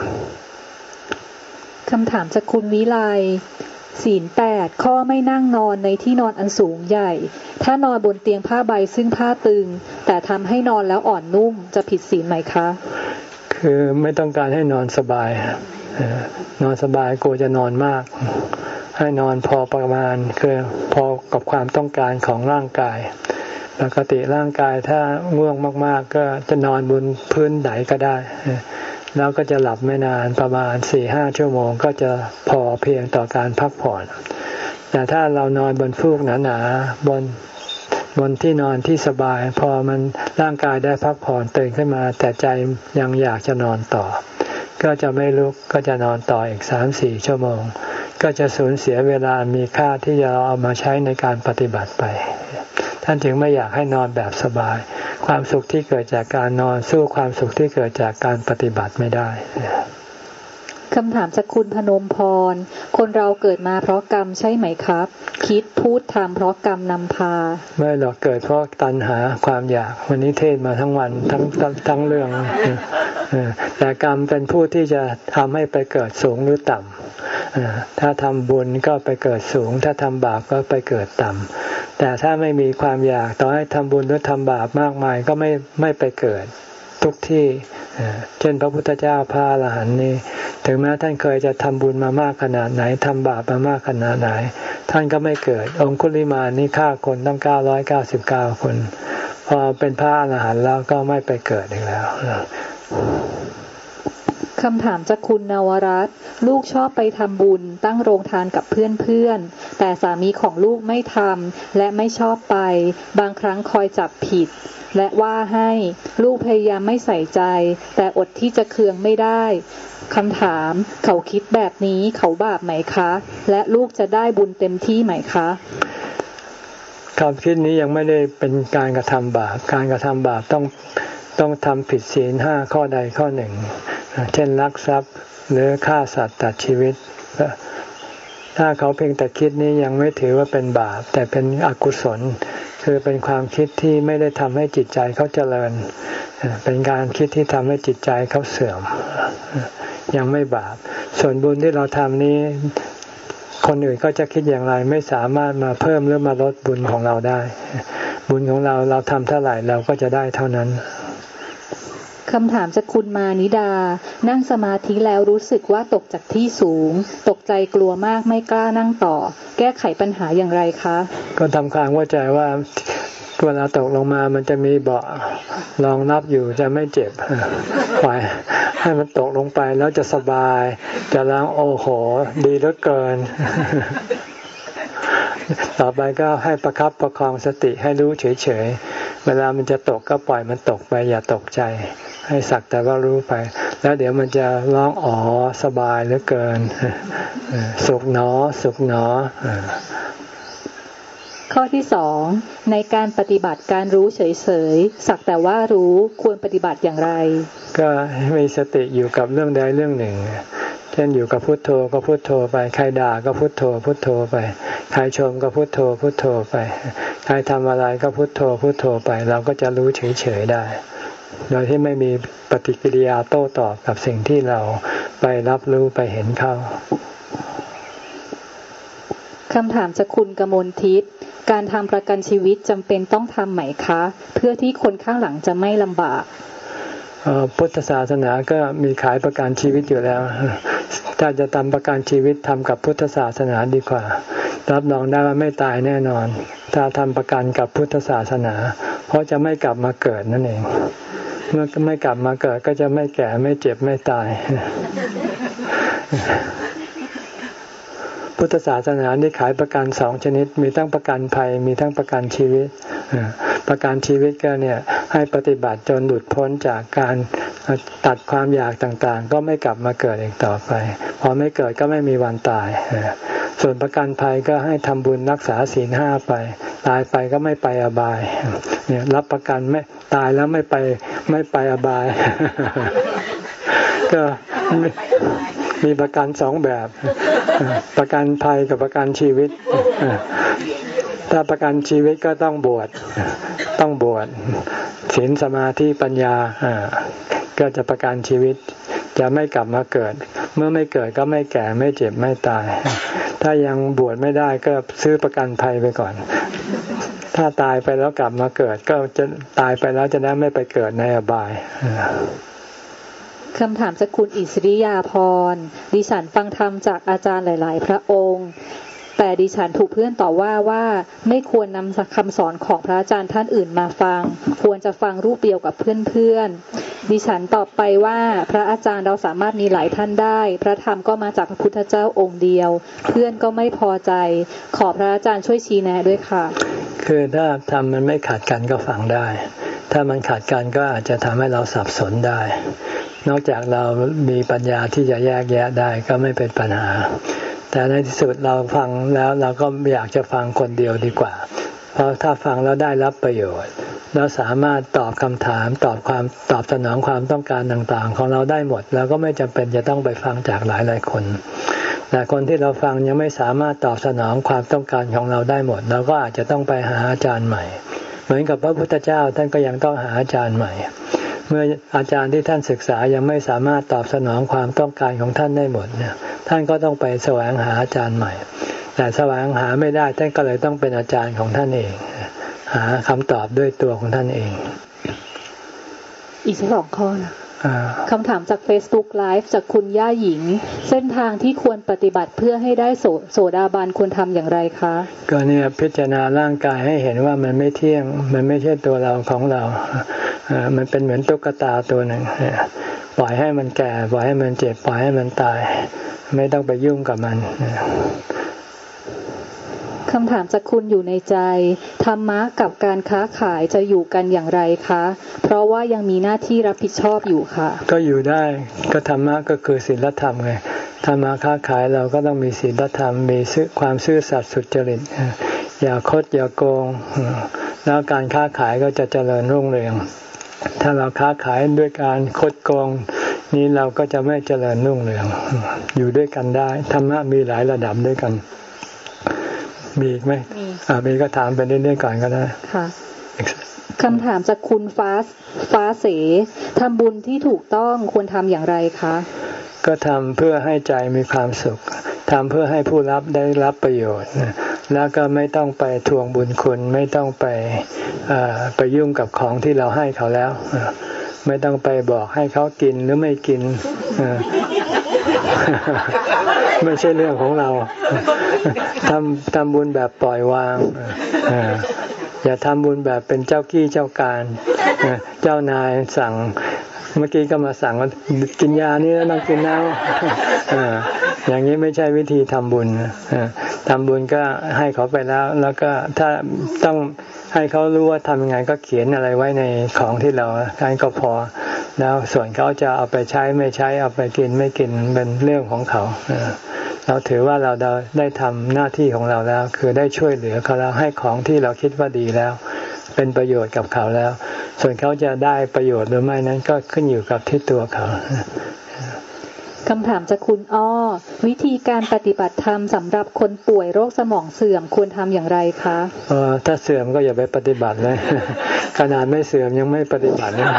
Speaker 2: คำถามจากคุณวิไลศีลแปดข้อไม่นั่งนอนในที่นอนอันสูงใหญ่ถ้านอนบนเตียงผ้าใบซึ่งผ้าตึงแต่ทำให้นอนแล้วอ่อนนุ่มจะผิดศีลไหมคะ
Speaker 1: คือไม่ต้องการให้นอนสบายนอนสบายกลัวจะนอนมากให้นอนพอประมาณคือพอกับความต้องการของร่างกายปกติร่างกายถ้าง่วงมากๆก็จะนอนบนพื้นไหนก็ได้แล้วก็จะหลับไม่นานประมาณ สี่ห้า ชั่วโมงก็จะพอเพียงต่อการพักผ่อนแต่ถ้าเรานอนบนฟูกหนาๆบนบนที่นอนที่สบายพอมันร่างกายได้พักผ่อนตื่นขึ้นมาแต่ใจยังอยากจะนอนต่อก็จะไม่ลุกก็จะนอนต่ออีก สามสี่ ชั่วโมงก็จะสูญเสียเวลามีค่าที่จะเอามาใช้ในการปฏิบัติไปท่านจึงไม่อยากให้นอนแบบสบายความสุขที่เกิดจากการนอนสู้ความสุขที่เกิดจากการปฏิบัติไม่ได้
Speaker 2: คำถามจากคุณพนมพรคนเราเกิดมาเพราะกรรมใช่ไหมครับคิดพูดทำเพราะกรรมนำพา
Speaker 1: ไม่หรอกเกิดเพราะตัณหาความอยากวันนี้เทศมาทั้งวันทั้งทั้งเรื่องแต่กรรมเป็นผู้ที่จะทำให้ไปเกิดสูงหรือต่ำถ้าทำบุญก็ไปเกิดสูงถ้าทำบาปก็ไปเกิดต่ำแต่ถ้าไม่มีความอยากต่อให้ทำบุญหรือทำบาปมากมายก็ไม่ไม่ไปเกิดทุกที่เช่นพระพุทธเจ้าพระอรหันต์นี่ถึงแม้ท่านเคยจะทำบุญมามากขนาดไหนทำบาปมามากขนาดไหนท่านก็ไม่เกิดองคุลิมานนี่ฆ่าคนตั้งเก้าร้อยเก้าสิบเก้าคนพอเป็นพระอรหันต์แล้วก็ไม่ไปเกิดอีกแล้ว
Speaker 2: คำถามจากคุณนวรัตน์ลูกชอบไปทำบุญตั้งโรงทานกับเพื่อนๆแต่สามีของลูกไม่ทำและไม่ชอบไปบางครั้งคอยจับผิดและว่าให้ลูกพยายามไม่ใส่ใจแต่อดที่จะเคืองไม่ได้คำถามเขาคิดแบบนี้เขาบาปไหมคะและลูกจะได้บุญเต็มที่ไหมคะ
Speaker 1: ความคิดนี้ยังไม่ได้เป็นการกระทำบาปการกระทำบาปต้องต้องทำผิดศีลห้าข้อใดข้อหนึ่งเช่นลักทรัพย์หรือฆ่าสัตว์ตัดชีวิตถ้าเขาเพียงแต่คิดนี้ยังไม่ถือว่าเป็นบาปแต่เป็นอกุศลคือเป็นความคิดที่ไม่ได้ทำให้จิตใจเขาเจริญเป็นการคิดที่ทำให้จิตใจเขาเสื่อมยังไม่บาปส่วนบุญที่เราทำนี้คนอื่นก็จะคิดอย่างไรไม่สามารถมาเพิ่มหรือมาลดบุญของเราได้บุญของเราเราทำเท่าไหร่เราก็จะได้เท่านั้น
Speaker 2: คำถามจากคุณมานิดานั่งสมาธิแล้วรู้สึกว่าตกจากที่สูงตกใจกลัวมากไม่กล้านั่งต่อแก้ไขปัญหาอย่างไรคะ
Speaker 1: ก็ทำความเข้าใจว่าเวลาตกลงมามันจะมีเบาะรองรับอยู่จะไม่เจ็บปล่อยให้มันตกลงไปแล้วจะสบายจะล้างโอ้โหดีเหลือเกินต่อไปก็ให้ประคับประคองสติให้รู้เฉยๆเวลามันจะตกก็ปล่อยมันตกไปอย่าตกใจให้สักแต่ว่ารู้ไปแล้วเดี๋ยวมันจะร้องอ๋อสบายเหลือเกินสุขหนอสุขหนอ
Speaker 2: ข้อที่สองในการปฏิบัติการรู้เฉยๆสักแต่ว่ารู้ควรปฏิบัติอย่างไร
Speaker 1: ก็มีสติอยู่กับเรื่องใดเรื่องหนึ่งเช่นอยู่กับพุทโธก็พุทโธไปใครด่าก็พุทโธพุทโธไปใครชมก็พุทโธพุทโธไปใครทำอะไรก็พุทโธพุทโธไปเราก็จะรู้เฉยๆได้โดยที่ไม่มีปฏิกิริยาโต้ตอบกับสิ่งที่เราไปรับรู้ไปเห็นเข้า
Speaker 2: คำถามจากคุณกมลทิพย์การทำประกันชีวิตจำเป็นต้องทำไหมคะเพื่อที่คนข้างหลังจะไม่ลำบาก
Speaker 1: พุทธศาสนาก็มีขายประกันชีวิตอยู่แล้วถ้าจะทำประกันชีวิตทำกับพุทธศาสนาดีกว่ารับรองได้ว่าไม่ตายแน่นอนถ้าทำประกันกับพุทธศาสนาเพราะจะไม่กลับมาเกิดนั่นเองเมื่อไม่กลับมาเกิดก็จะไม่แก่ไม่เจ็บไม่ตายพพุทธศาสนานี่ขายประกันสองชนิดมีทั้งประกันภัยมีทั้งประกันชีวิตประกันชีวิตก็เนี่ยให้ปฏิบัติจนหลุดพ้นจากการตัดความอยากต่างๆก็ไม่กลับมาเกิดอีกต่อไปพอไม่เกิดก็ไม่มีวันตายส่วนประกันภัยก็ให้ทำบุญรักษาศีลห้าไปตายไปก็ไม่ไปอบายเนี่ยรับประกันไม่ตายแล้วไม่ไปไม่ไปอบายก็มีประกันสองแบบประกันภัยกับประกันชีวิตถ้าประกันชีวิตก็ต้องบวชต้องบวชศีลสมาธิปัญญาก็จะประกันชีวิตจะไม่กลับมาเกิดเมื่อไม่เกิดก็ไม่แก่ไม่เจ็บไม่ตายถ้ายังบวชไม่ได้ก็ซื้อประกันภัยไปก่อนถ้าตายไปแล้วกลับมาเกิดก็จะตายไปแล้วจะได้ไม่ไปเกิดในอบาย
Speaker 2: คำถามจากคุณอิสริยาพรดิฉันฟังธรรมจากอาจารย์หลายๆพระองค์แต่ดิฉันถูกเพื่อนต่อว่าว่าไม่ควรนำคำสอนของพระอาจารย์ท่านอื่นมาฟังควรจะฟังรูปเดียวกับเพื่อนๆดิฉันตอบไปว่าพระอาจารย์เราสามารถมีหลายท่านได้พระธรรมก็มาจากพระพุทธเจ้าองค์เดียวเพื่อนก็ไม่พอใจขอพระอาจารย์ช่วยชี้แนะด้วยค่ะ
Speaker 1: คือถ้าธรรมมันไม่ขัดกันก็ฟังได้ถ้ามันขัดกันก็อาจจะทำให้เราสับสนได้นอกจากเรามีปัญญาที่จะแยกแยะได้ก็ไม่เป็นปัญหาแต่ในที่สุดเราฟังแล้วเราก็อยากจะฟังคนเดียวดีกว่าเพราะถ้าฟังแล้วได้รับประโยชน์เราสามารถตอบคำถามตอบความตอบสนองความต้องการต่างๆของเราได้หมดเราก็ไม่จำเป็นจะต้องไปฟังจากหลายๆคนแต่คนที่เราฟังยังไม่สามารถตอบสนองความต้องการของเราได้หมดเราก็อาจจะต้องไปหาอาจารย์ใหม่เหมือนกับพระพุทธเจ้าท่านก็ยังต้องหาอาจารย์ใหม่เมื่ออาจารย์ที่ท่านศึกษายังไม่สามารถตอบสนองความต้องการของท่านได้หมดเนี่ยท่านก็ต้องไปแสวงหาอาจารย์ใหม่แต่แสวงหาไม่ได้ท่านก็เลยต้องเป็นอาจารย์ของท่านเองหาคำตอบด้วยตัวของท่านเอง
Speaker 2: อีกสองข้อนะคำถามจาก Facebook Live จากคุณย่าหญิงเส้นทางที่ควรปฏิบัติเพื่อให้ได้โสโสดาบันควรทำอย่างไรคะ
Speaker 1: ก็เนี่ยพิจารณาร่างกายให้เห็นว่ามันไม่เที่ยงมันไม่ใช่ตัวเราของเรามันเป็นเหมือนตุ๊กตาตัวหนึ่งปล่อยให้มันแก่ปล่อยให้มันเจ็บปล่อยให้มันตายไม่ต้องไปยุ่งกับมัน
Speaker 2: คำถามจากคุณอยู่ในใจธรรมะกับการค้าขายจะอยู่กันอย่างไรคะเพราะว่ายังมีหน้าที่รับผิดชอบอยู่ค่ะ
Speaker 1: ก็อยู่ได้ก็ธรรมะก็คือศีลธรรมไงธรรมะค้าขายเราก็ต้องมีศีลธรรมมีความซื่อสัตย์สุจริตอย่าคดอย่าโกงแล้วการค้าขายก็จะเจริญรุ่งเรืองถ้าเราค้าขายด้วยการคดโกงนี้เราก็จะไม่เจริญรุ่งเรืองอยู่ด้วยกันได้ธรรมะมีหลายระดับด้วยกันมีอีกไหมมีอ่ามีก็ถามไปเรื่อยๆก่อนก็ได้
Speaker 2: ค่ะคำถามจากคุณฟ้าฟ้าเสทำบุญที่ถูกต้องควรทำอย่างไรคะ
Speaker 1: ก็ทำเพื่อให้ใจมีความสุขทำเพื่อให้ผู้รับได้รับประโยชน์แล้วก็ไม่ต้องไปทวงบุญคุณไม่ต้องไปไปยุ่งกับของที่เราให้เขาแล้วไม่ต้องไปบอกให้เขากินหรือไม่กินไม่ใช่เรื่องของเราทำทำบุญแบบปล่อยวางอย่าทำบุญแบบเป็นเจ้ากี้เจ้าการเจ้านายสั่งเมื่อกี้ก็มาสั่งว่ากินยานี่แล้วต้องกินน้ำอย่างนี้ไม่ใช่วิธีทำบุญทำบุญก็ให้เขาไปแล้วแล้วก็ถ้าต้องให้เขารู้ว่าทำยังไงก็เขียนอะไรไว้ในของที่เราให้ก็พอแล้วส่วนเขาจะเอาไปใช้ไม่ใช้เอาไปกินไม่กินเป็นเรื่องของเขาเราถือว่าเราได้ทำหน้าที่ของเราแล้วคือได้ช่วยเหลือเขาแล้วให้ของที่เราคิดว่าดีแล้วเป็นประโยชน์กับเขาแล้วส่วนเขาจะได้ประโยชน์หรือไม่นั้นก็ขึ้นอยู่กับที่ตัวเขา
Speaker 2: คำถามจากคุณอ้อวิธีการปฏิบัติธรรมสำหรับคนป่วยโรคสมองเสื่อมควรทำอย่างไรคะ
Speaker 1: เออถ้าเสื่อมก็อย่าไปปฏิบัติเลยขนาดไม่เสื่อมยังไม่ปฏิบัติเลย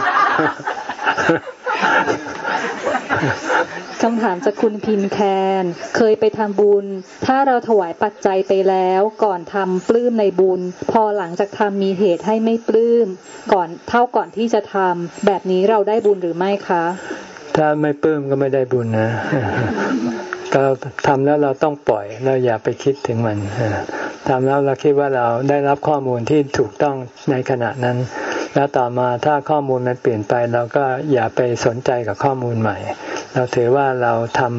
Speaker 2: คำถามจากคุณพิมแคนเคยไปทำบุญถ้าเราถวายปัจจัยไปแล้วก่อนทำปลื้มในบุญพอหลังจากทำมีเหตุให้ไม่ปลื้มก่อนเท่าก่อนที่จะทำแบบนี้เราได้บุญหรือไม่คะ
Speaker 1: ถ้าไม่ปลื้มก็ไม่ได้บุญนะเราทำแล้วเราต้องปล่อยเราอย่าไปคิดถึงมันทำแล้วเราคิดว่าเราได้รับข้อมูลที่ถูกต้องในขณะนั้นแล้วต่อมาถ้าข้อมูลมันเปลี่ยนไปเราก็อย่าไปสนใจกับข้อมูลใหม่เราถือว่าเราทำ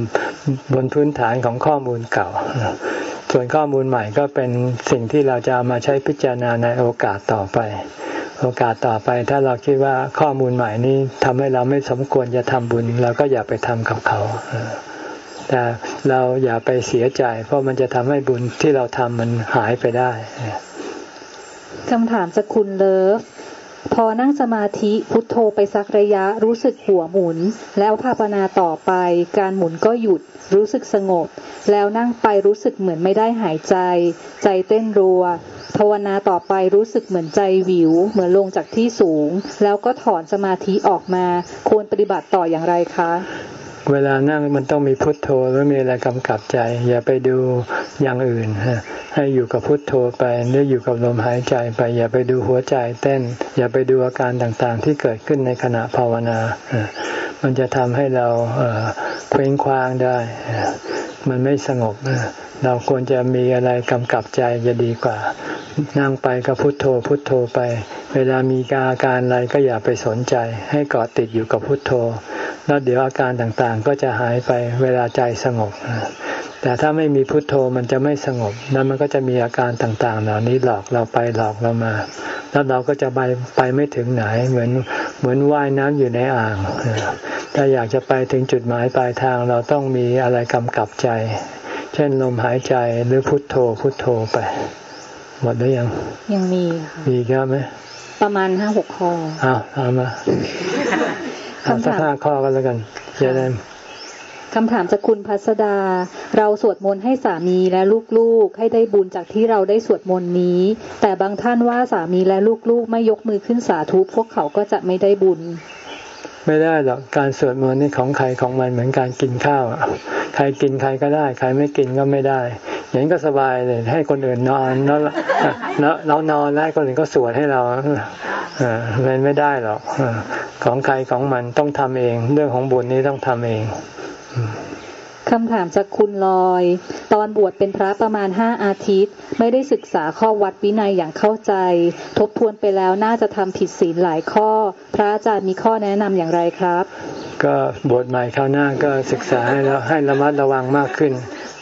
Speaker 1: บนพื้นฐานของข้อมูลเก่าส่วนข้อมูลใหม่ก็เป็นสิ่งที่เราจะเอามาใช้พิจารณาในโอกาสต่อไปโอกาสต่อไปถ้าเราคิดว่าข้อมูลใหม่นี้ทำให้เราไม่สมควรจะทำบุญเราก็อย่าไปทำกับเขาแต่เราอย่าไปเสียใจเพราะมันจะทำให้บุญที่เราทำมันหายไปได้
Speaker 2: คำถามจากคุณเลิฟพอนั่งสมาธิพุทโธไปสักระยะรู้สึกหัวหมุนแล้วภาวนาต่อไปการหมุนก็หยุดรู้สึกสงบแล้วนั่งไปรู้สึกเหมือนไม่ได้หายใจใจเต้นรัวภาวนาต่อไปรู้สึกเหมือนใจวิวเหมือนลงจากที่สูงแล้วก็ถอนสมาธิออกมาควรปฏิบัติต่ออย่างไรคะ
Speaker 1: เวลานั่งมันต้องมีพุทโธหรือมีอะไรกำกับใจอย่าไปดูอย่างอื่นให้อยู่กับพุทโธไปหรืออยู่กับลมหายใจไปอย่าไปดูหัวใจเต้นอย่าไปดูอาการต่างๆที่เกิดขึ้นในขณะภาวนามันจะทำให้เราเคว้งคว้างได้มันไม่สงบเราควรจะมีอะไรกำกับใจจะดีกว่านั่งไปก็พุทโธพุทโธไปเวลามีอาการอะไรก็อย่าไปสนใจให้เกาะติดอยู่กับพุทโธแล้วเดี๋ยวอาการต่างๆก็จะหายไปเวลาใจสงบแต่ถ้าไม่มีพุทโธมันจะไม่สงบแล้วมันก็จะมีอาการต่างๆเหล่านี้หลอกเราไปหลอกเรามาแล้วเราก็จะไปไปไม่ถึงไหนเหมือนเหมือนว่ายน้ำอยู่ในอ่างถ้าอยากจะไปถึงจุดหมายปลายทางเราต้องมีอะไรกำกับใจเช่นลมหายใจหรือพุทโธพุทโธไปหมดหรือยัง
Speaker 2: ยังมีค่ะ
Speaker 1: มีเยอะไหม
Speaker 2: ประมาณห้าหกข้อ
Speaker 1: อ้าวเอามาคำถามห้าข้อกันแล้วกันจะได้
Speaker 2: คำถามจากคุณพัสดาเราสวดมนต์ให้สามีและลูกๆให้ได้บุญจากที่เราได้สวดมนต์นี้แต่บางท่านว่าสามีและลูกๆไม่ยกมือขึ้นสาธุพวกเขาก็จะไม่ได้บุญ
Speaker 1: ไม่ได้หรอกการสวดมนต์นี่ของใครของมันเหมือนการกินข้าวใครกินใครก็ได้ใครไม่กินก็ไม่ได้อย่างนี้ก็สบายเลยให้คนอื่นนอนแล้วเรานอนแล้วคนอื่นก็สวดให้เรามันไม่ได้หรอกของใครของมันต้องทำเองเรื่องของบุญนี้ต้องทำเอง
Speaker 2: คำถามจากคุณลอยตอนบวชเป็นพระประมาณห้าอาทิตย์ไม่ได้ศึกษาข้อวัดวินัยอย่างเข้าใจทบทวนไปแล้วน่าจะทำผิดศีลหลายข้อพระอาจารย์มีข้อแนะนำอย่างไรครับ
Speaker 1: ก็บวชใหม่คราวหน้าก็ศึกษาให้แล้วให้ระมัดระวังมากขึ้น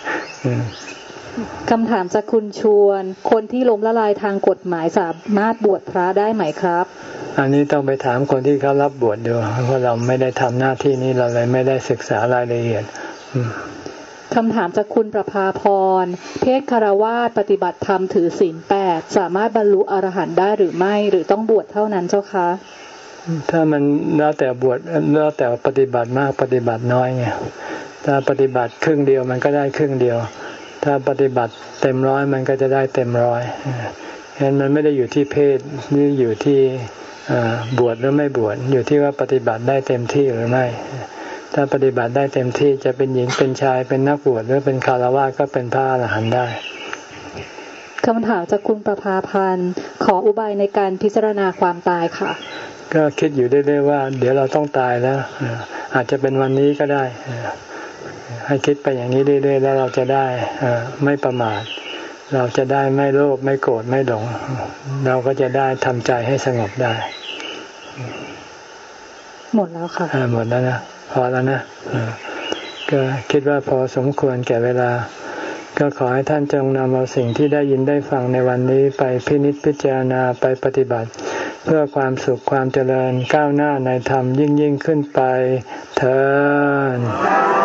Speaker 2: คำถามจากคุณชวนคนที่ล้มละลายทางกฎหมายสามารถบวชพระได้ไหมครับ
Speaker 1: อันนี้ต้องไปถามคนที่เขารับบวชดูเพราะเราไม่ได้ทำหน้าที่นี้เราเลยไม่ได้ศึกษารายละเอียด
Speaker 2: คำถามจากคุณประภาพรเพศคฤหัสถ์ปฏิบัติธรรมถือศีลแปดสามารถบรรลุอรหันต์ได้หรือไม่หรือต้องบวชเท่านั้นเจ้าคะ
Speaker 1: ถ้ามันแล้วแต่บวชแล้วแต่ปฏิบัติมากปฏิบัติน้อยไงถ้าปฏิบัติครึ่งเดียวมันก็ได้ครึ่งเดียวถ้าปฏิบัติเต็มร้อยมันก็จะได้เต็มร้อยฉะนั้นมันไม่ได้อยู่ที่เพศนี่อยู่ที่บวชหรือไม่บวชอยู่ที่ว่าปฏิบัติได้เต็มที่หรือไม่ถ้าปฏิบัติได้เต็มที่จะเป็นหญิงเป็นชายเป็นนักบวชหรือเป็นฆราวาสก็เป็นพระอรหันต์ได้
Speaker 2: คำถามจากคุณประภาพันธ์ขออุบายในการพิจารณาความตายค่ะ
Speaker 1: ก็คิดอยู่เรื่อยๆว่าเดี๋ยวเราต้องตายแล้วอาจจะเป็นวันนี้ก็ได้ให้คิดไปอย่างนี้เรื่อยๆแล้วเราจะได้ไม่ประมาทเราจะได้ไม่โลภไม่โกรธไม่หลงเราก็จะได้ทำใจให้สงบได้
Speaker 2: หมดแล้วค่ะ
Speaker 1: หมดแล้วนะพอแล้วนะก็คิดว่าพอสมควรแก่เวลาก็ขอให้ท่านจงนำเอาสิ่งที่ได้ยินได้ฟังในวันนี้ไปพินิจพิจารณาไปปฏิบัติเพื่อความสุขความเจริญก้าวหน้าในธรรมยิ่งยิ่งขึ้นไปเถิด